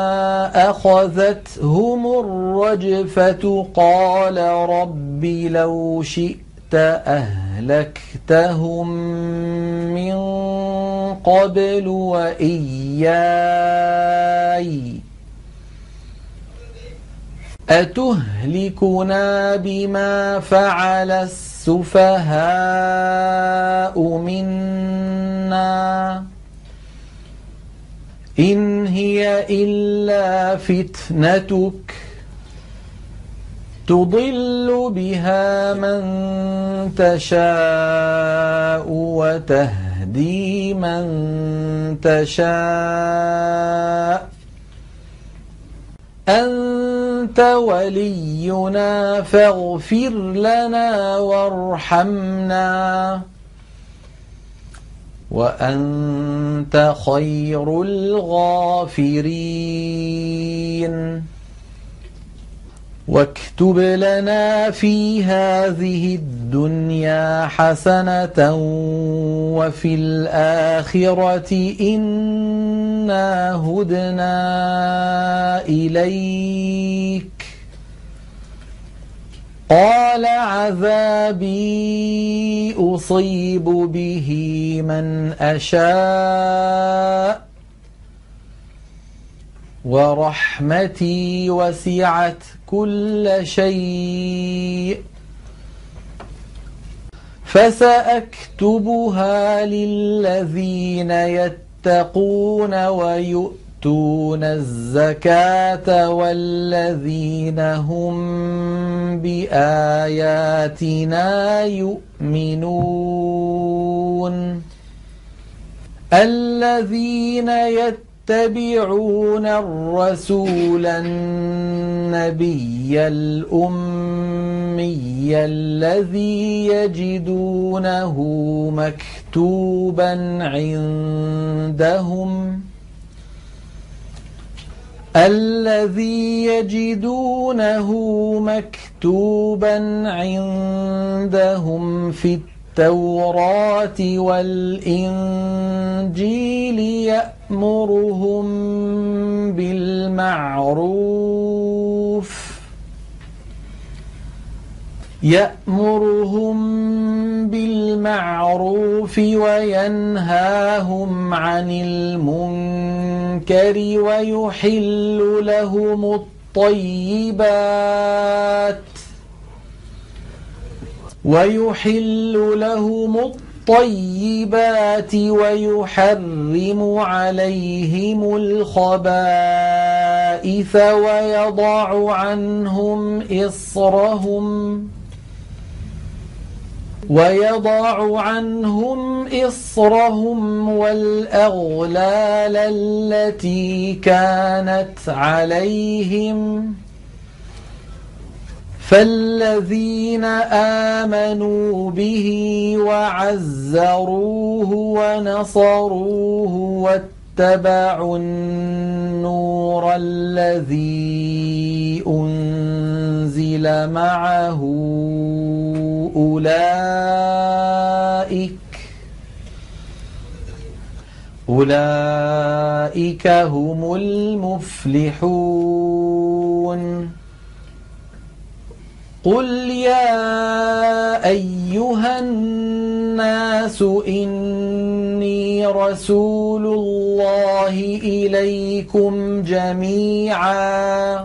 أخذتهم الرجفة قال رب لو شئت أهلكتهم من قبل وإياي أتهلكنا بما فعل السفهاء منا إن هي إلا فتنتك تضل بها من تشاء وتهدي من تشاء أنت ولينا فاغفر لنا وارحمنا وأنت خير الغافرين. واكتب لنا في هذه الدنيا حسنة وفي الآخرة إنا هدنا إليك قال عذابي أصيب به من أشاء ورحمتي وسعت كل شيء فسأكتبها للذين يتقون ويؤتون الزكاة والذين هم بآياتنا يؤمنون الذين يتبعون الرسول النبي الأمي الذي يجدونه مكتوبا عندهم في التوراة والإنجيل يأمرهم بالمعروف وينهاهم عن المنكر ويحل لهم الطيبات ويحرم عليهم الخبائث ويضع عنهم إصرهم والأغلال التي كانت عليهم فالذين آمنوا به وعزروه ونصروه واتبعوا النور الذي أنزل معه أولئك هم المفلحون. قل يا أيها الناس إني رسول الله إليكم جميعا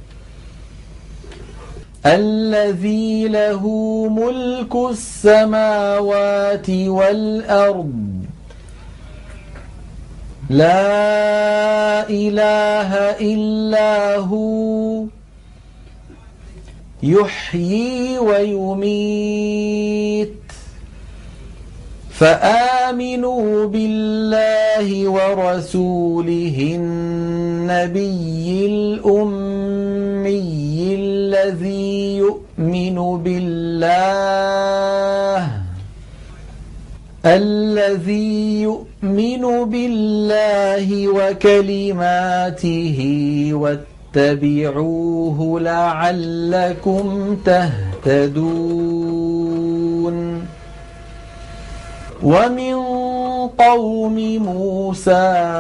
الذي له ملك السماوات والأرض لا إله إلا هو يحيي ويميت فآمنوا بالله ورسوله النبي الأمي الذي يؤمن بالله وكلماته واتبعوه لعلكم تهتدون ومن قوم موسى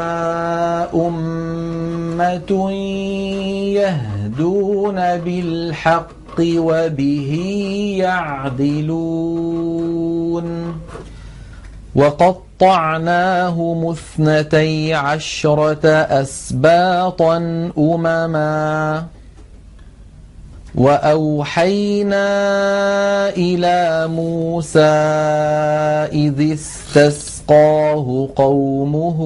أمة يهدون بالحق وبه يعدلون وقطعناهم 12 أسباطا أمما وأوحينا إلى موسى إذ استسقاه قومه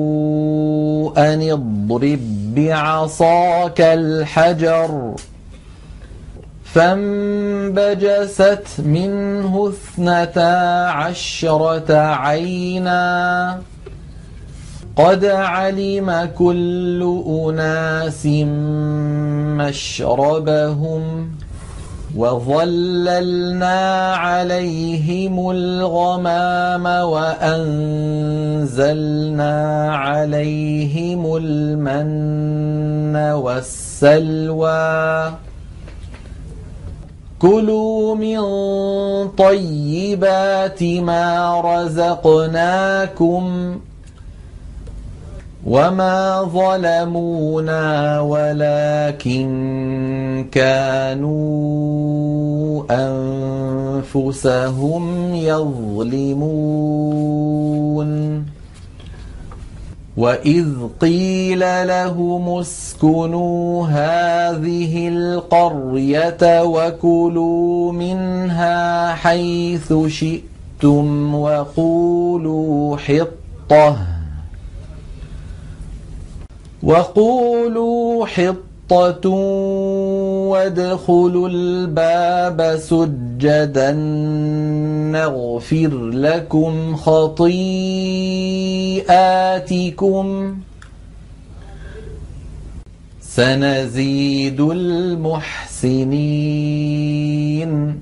أن اضرب بعصاك الحجر فانبجست منه 12 عينا قد علم كل أناس مشربهم وظللنا عليهم الغمام وأنزلنا عليهم المن والسلوى كلوا من طيبات ما رزقناكم وما ظلمونا ولكن كانوا أنفسهم يظلمون وإذ قيل لهم اسكنوا هذه القرية وكلوا منها حيث شئتم وقولوا حطة وادخلوا الباب سجدا نغفر لكم خطيئاتكم سنزيد المحسنين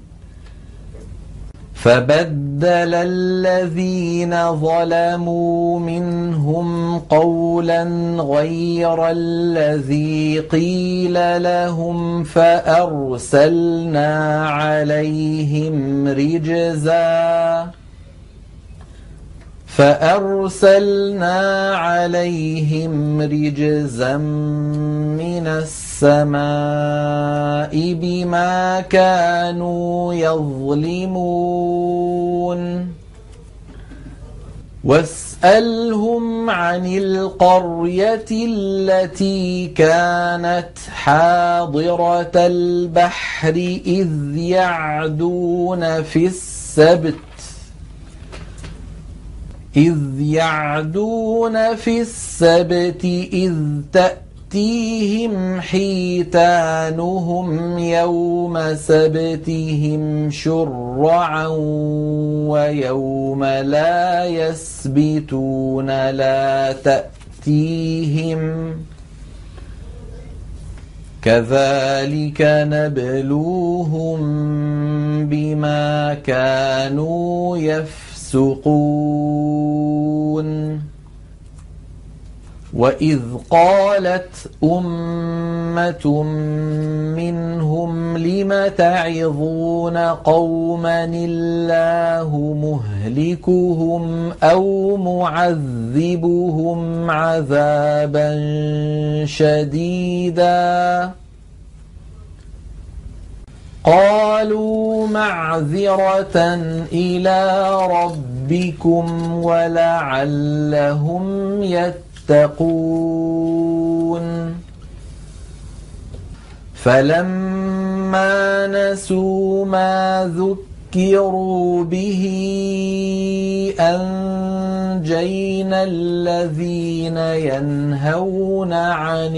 فبدل الذين ظلموا منهم قولا غير الذي قيل لهم فأرسلنا عليهم رجزا من السماء بما كانوا يظلمون واسألهم عن القرية التي كانت حاضرة البحر إذ يعدون في السبت إذ تأتيهم حيتانهم يوم سبتهم شرعا ويوم لا يسبتون لا تأتيهم كذلك نبلوهم بما كانوا يفسقون وإذ قالت أمة منهم لم تعظون قوما الله مهلكهم أو معذبهم عذابا شديدا قالوا معذرة إلى ربكم ولعلهم يتقون فلما نسوا ما ذكروا به أنجينا الذين ينهون عن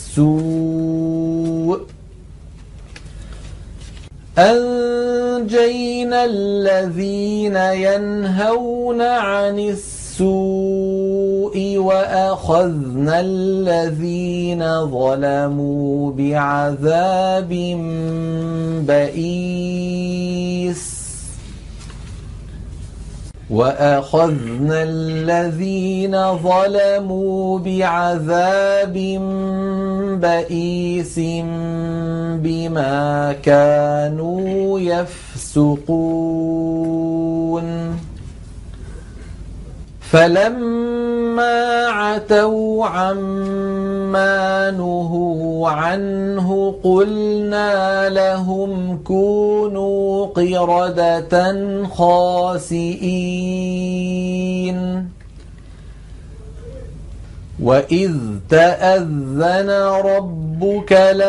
السوء وأخذنا الذين ظلموا بعذاب بئيس بما كانوا يفسقون فلما عتوا عما نهوا عنه قلنا لهم كونوا قردة خاسئين وإذ تأذن ربك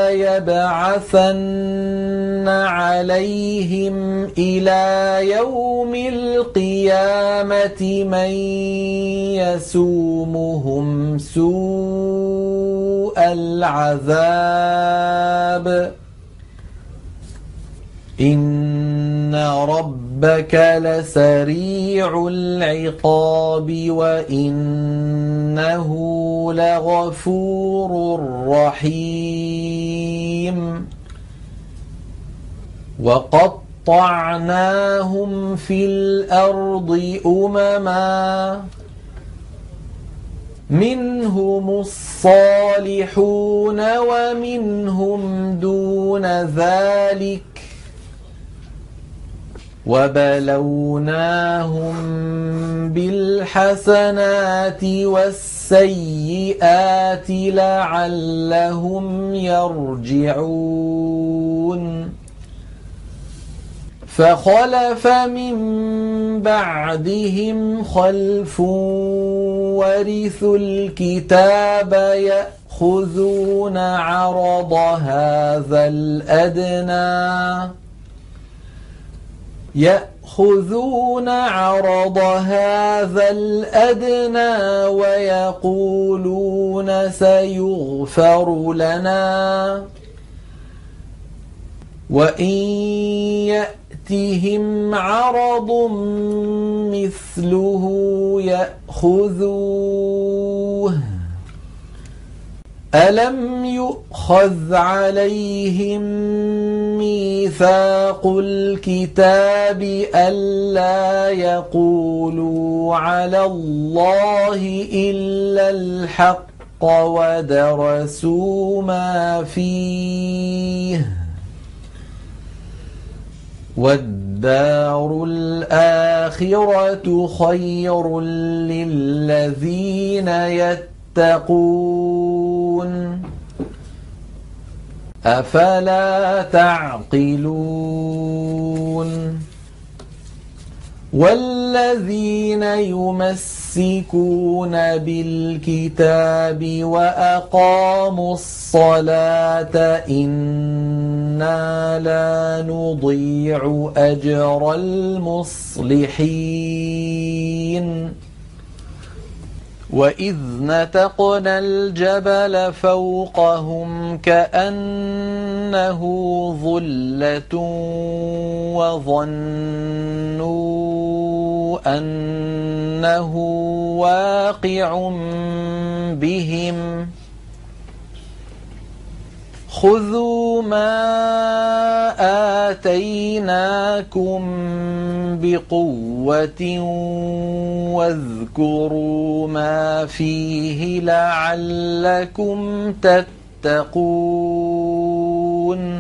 ليبعثن عليهم إلى يوم القيامة من يسومهم سوء العذاب إن ربك لسريع العقاب وإنه لغفور رحيم وقطعناهم في الأرض أمما منهم الصالحون ومنهم دون ذلك وبلوناهم بالحسنات والسيئات لعلهم يرجعون فخلف من بعدهم خلف ورثوا الكتاب يأخذون عرض هذا الأدنى ويقولون سيغفر لنا وإن يأتهم عرض مثله يأخذوه ألم يؤخذ عليهم ميثاق الكتاب ألا يقولوا على الله إلا الحق ودرسوا ما فيه والدار الآخرة خير للذين يتقون أفلا تعقلون والذين يمسكون بالكتاب وأقاموا الصلاة إنا لا نضيع أجر المصلحين وإذ نتقنا الجبل فوقهم كأنه ظلة وظنوا أنه واقع بهم خذوا ما آتيناكم بقوة واذكروا ما فيه لعلكم تتقون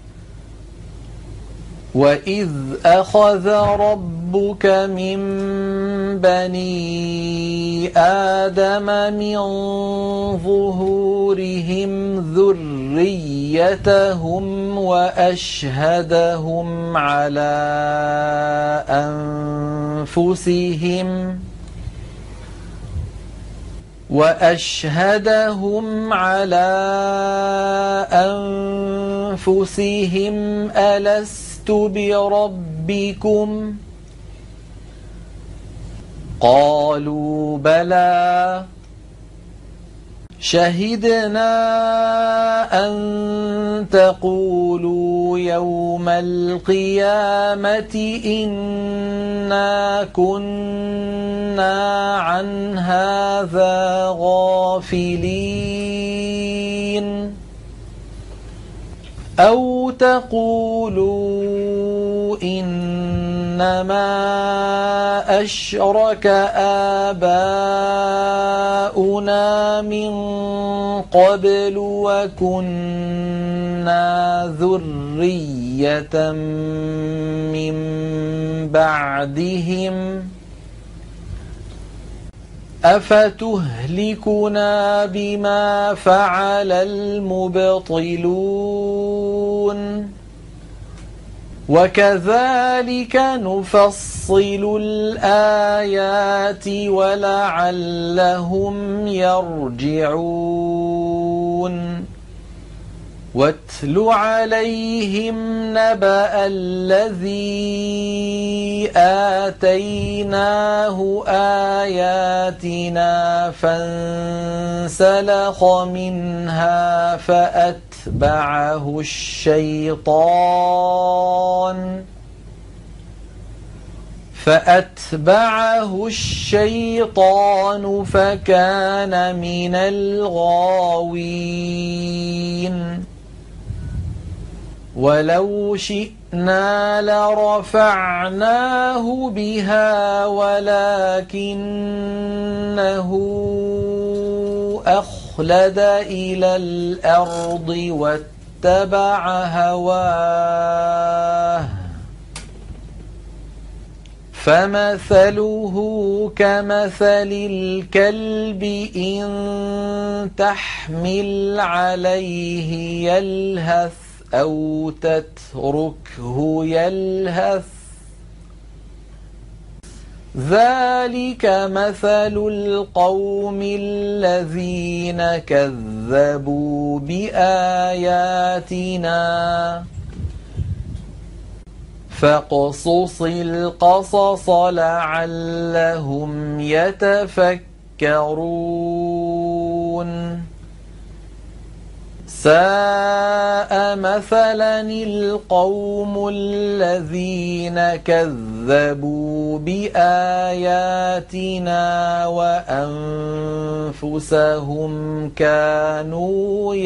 وإذ أخذ ربك من بني آدم من ظهورهم ذريتهم ذريتهم وأشهدهم على أنفسهم ألست بربكم قالوا بلى شهدنا أن تقولوا يوم القيامة إنا كنا عن هذا غافلين أو تقولوا إنما أشرك آباؤنا من قبل وكنا ذرية من بعدهم أفتهلكنا بما فعل المبطلون وكذلك نفصل الآيات ولعلهم يرجعون واتل عليهم نبأ الذي آتيناه آياتنا فانسلخ منها فأتبعه الشيطان فكان من الغاوين ولو شئنا لرفعناه بها ولكنه أخلد إلى الأرض واتبع هواه فمثله كمثل الكلب إن تحمل عليه يلهث أو تتركه يلهث ذلك مثل القوم الذين كذبوا بآياتنا فاقصص القصص لعلهم يتفكرون ساء مثلا القوم الذين كذبوا بآياتنا وأنفسهم كانوا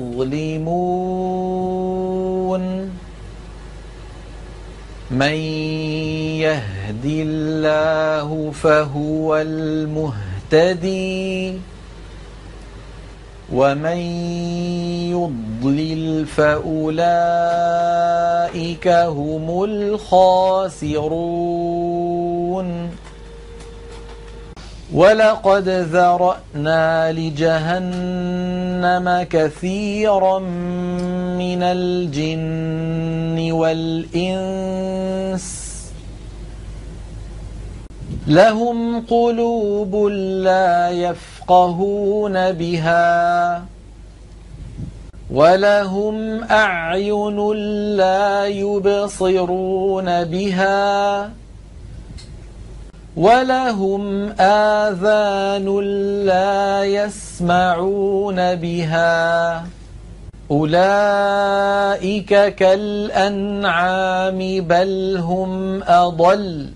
يظلمون من يهد الله فهو المهتدي ومن يضلل فأولئك هم الخاسرون ولقد ذرأنا لجهنم كثيرا من الجن والإنس لهم قلوب لا يفقهون بها ولهم أعين لا يبصرون بها ولهم آذان لا يسمعون بها أولئك كالأنعام بل هم أضل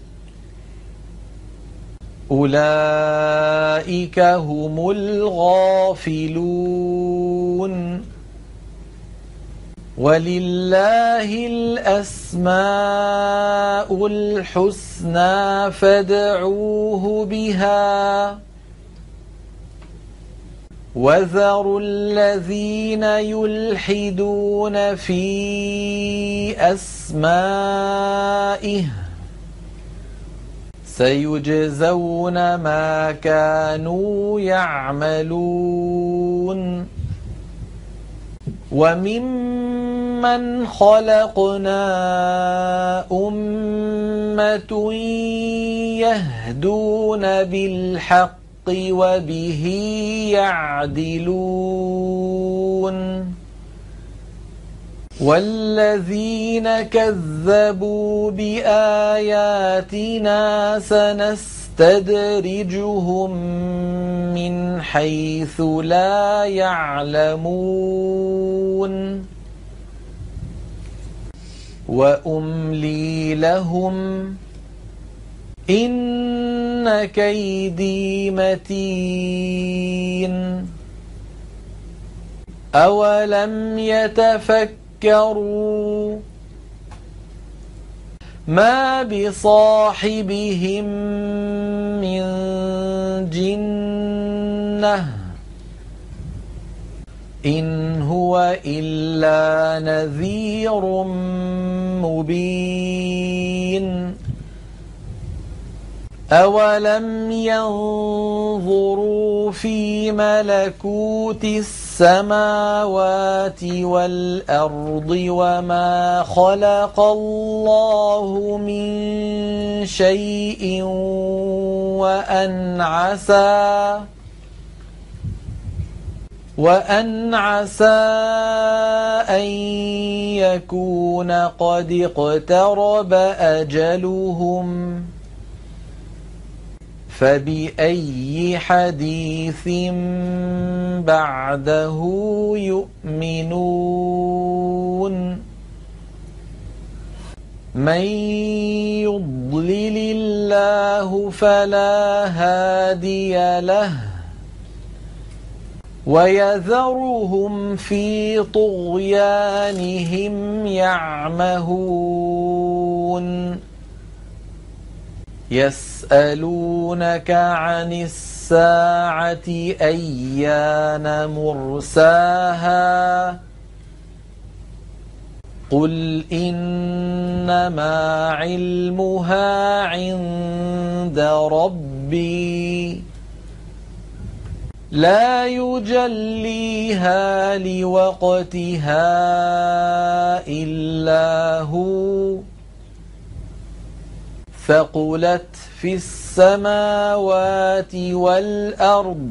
أولئك هم الغافلون ولله الأسماء الحسنى فادعوه بها وذروا الذين يلحدون في أسمائه سيجزون ما كانوا يعملون وممن خلقنا أمة يهدون بالحق وبه يعدلون والذين كذبوا بآياتنا سنستدرجهم من حيث لا يعلمون وأملي لهم إن كيدي متين أولم يتفكروا ما بصاحبهم من جنة إن هو إلا نذير مبين أولم ينظروا في ملكوت السماوات والأرض وما خلق الله من شيء وأن عسى أن يكون قد اقترب أجلهم فبأي حديث بعده يؤمنون من يضلل الله فلا هادي له ويذرهم في طغيانهم يعمهون يسألونك عن الساعة أيان مرساها قل إنما علمها عند ربي لا يجليها لوقتها إلا هو ثقلت في السماوات والأرض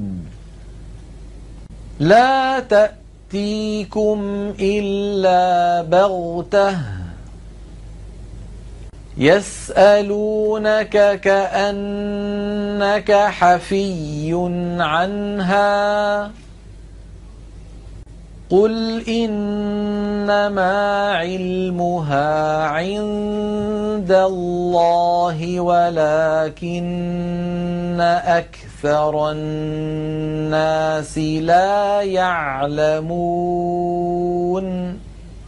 لا تأتيكم إلا بغتة يسألونك كأنك حفي عنها قل إنما علمها عند الله ولكن أكثر الناس لا يعلمون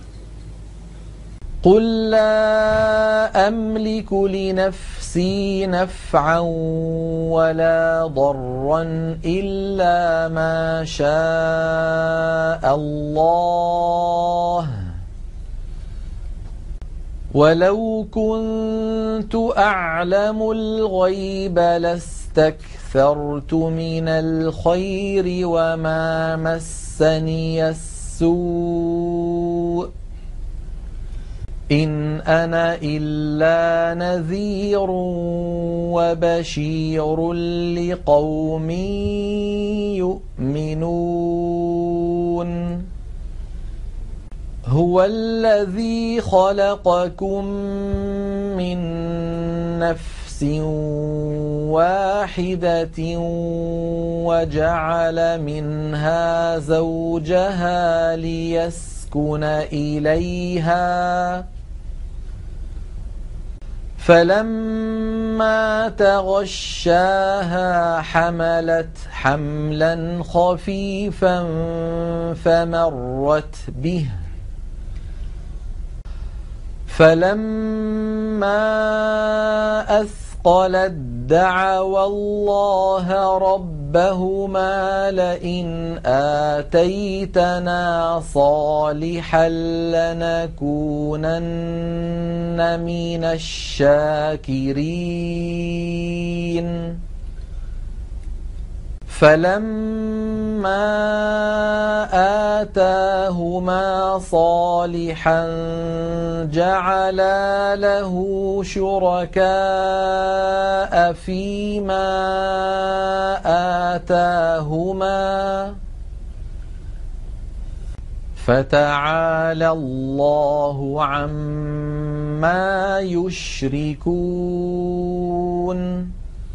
قل لا أملك لنفسي نفعا ولا ضرا إلا ما شاء الله ولو كنت أعلم الغيب لاستكثرت من الخير وما مسني السوء إن أنا إلا نذير وبشير لقوم يؤمنون هو الذي خلقكم من نفس واحدة وجعل منها زوجها ليسكن إليها فلما تغشاها حملت حملا خفيفا فمرت به فلما أثقلت دعوا الله ربهما لئن آتيتنا صالحا لنكونن من الشاكرين فلما آتاهما صالحا جعلا له شركاء فيما آتاهما فتعالى الله عما يشركون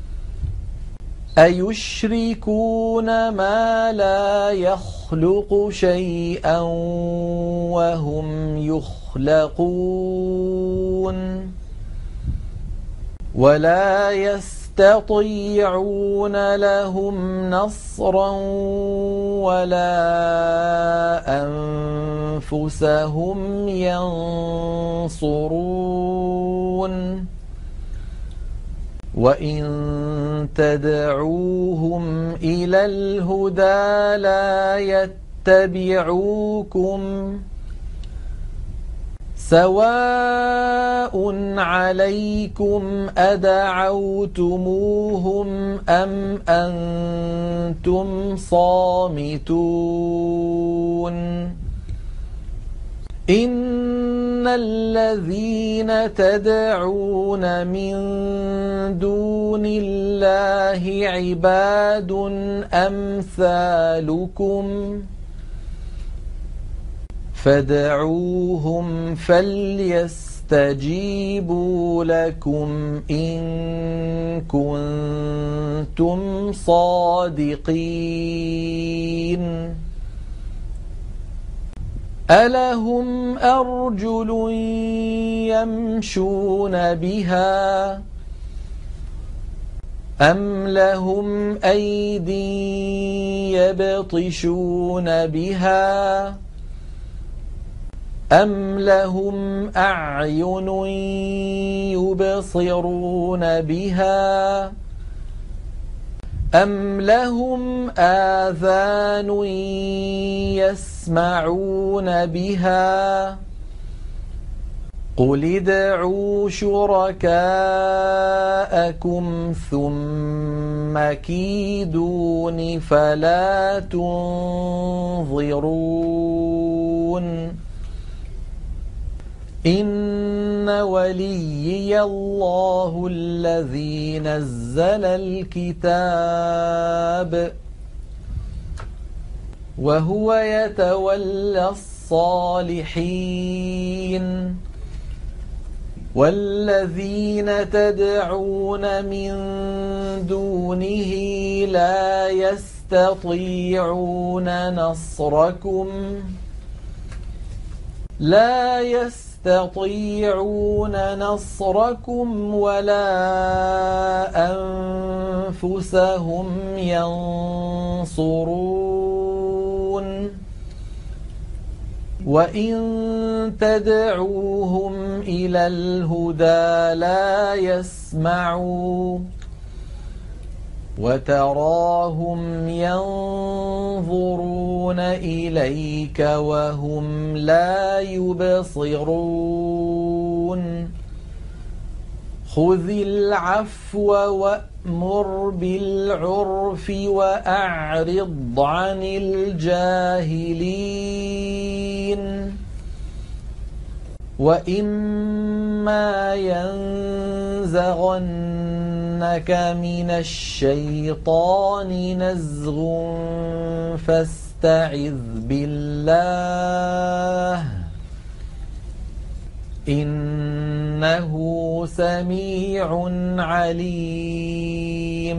أيشركون ما لا يخلق شيئا وهم يخلقون ولا يستطيعون لهم نصرا ولا أنفسهم ينصرون وإن تدعوهم إلى الهدى لا يتبعوكم سواء عليكم أدعوتموهم أم أنتم صامتون إن الذين تدعون من دون الله عباد أمثالكم فادعوهم فليستجيبوا لكم إن كنتم صادقين ألهم أرجل يمشون بها أم لهم أيدي يبطشون بها أم لهم أعين يبصرون بها أم لهم آذان يسمعون بها قل ادعوا شركاءكم ثم كيدون فلا تنظرون إن وليي الله الذي نزل الكتاب وهو يتولى الصالحين والذين تدعون من دونه لا يستطيعون نصركم ولا أنفسهم ينصرون وإن تدعوهم إلى الهدى لا يسمعوا وتراهم ينظرون إليك وهم لا يبصرون خذ العفو وأمر بالعرف وأعرض عن الجاهلين وإما ينزغنك من الشيطان نزغ فاستعذ بالله إنه سميع عليم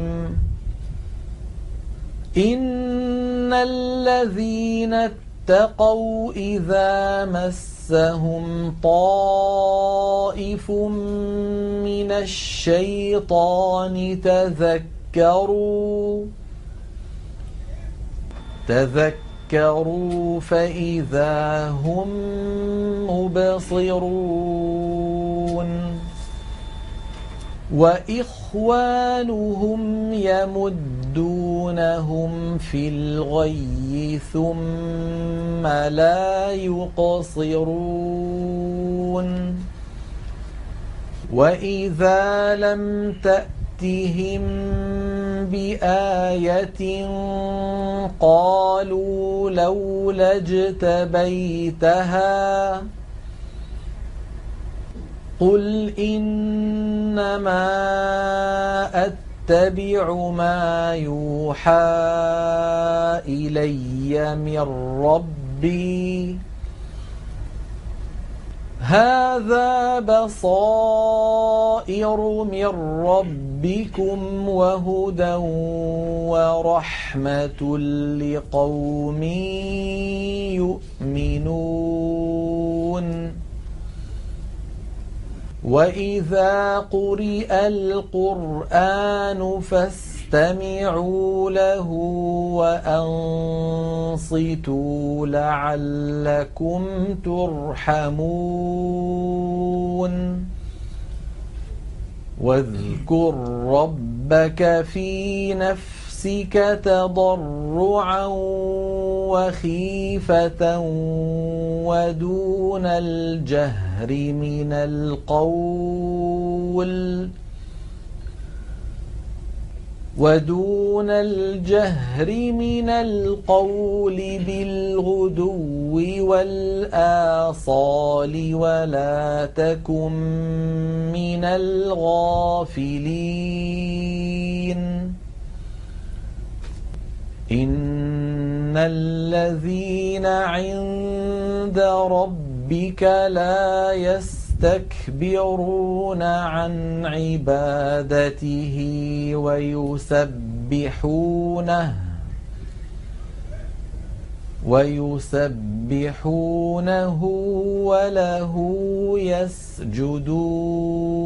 إن الذين اتقوا إذا مسهم طائف من الشيطان تذكروا فإذا هم مبصرون وإخوانهم يمدونهم في الغي ثم لا يقصرون وإذا لم تأتهم بآية قالوا لولا اجتبيتها قل إنما أتبع ما يوحى إلي من ربي هذا بصائر من ربكم وهدى ورحمة لقوم يؤمنون وإذا قرئ القرآن فاستمعوا له وأنصتوا لعلكم ترحمون واذكر ربك في نفسك تضرعا وخيفة ودون الجهر من القول بالغدو والآصال ولا تكن من الغافلين إن الذين عند ربك لا يستكبرون عن عبادته ويسبحونه وله يسجدون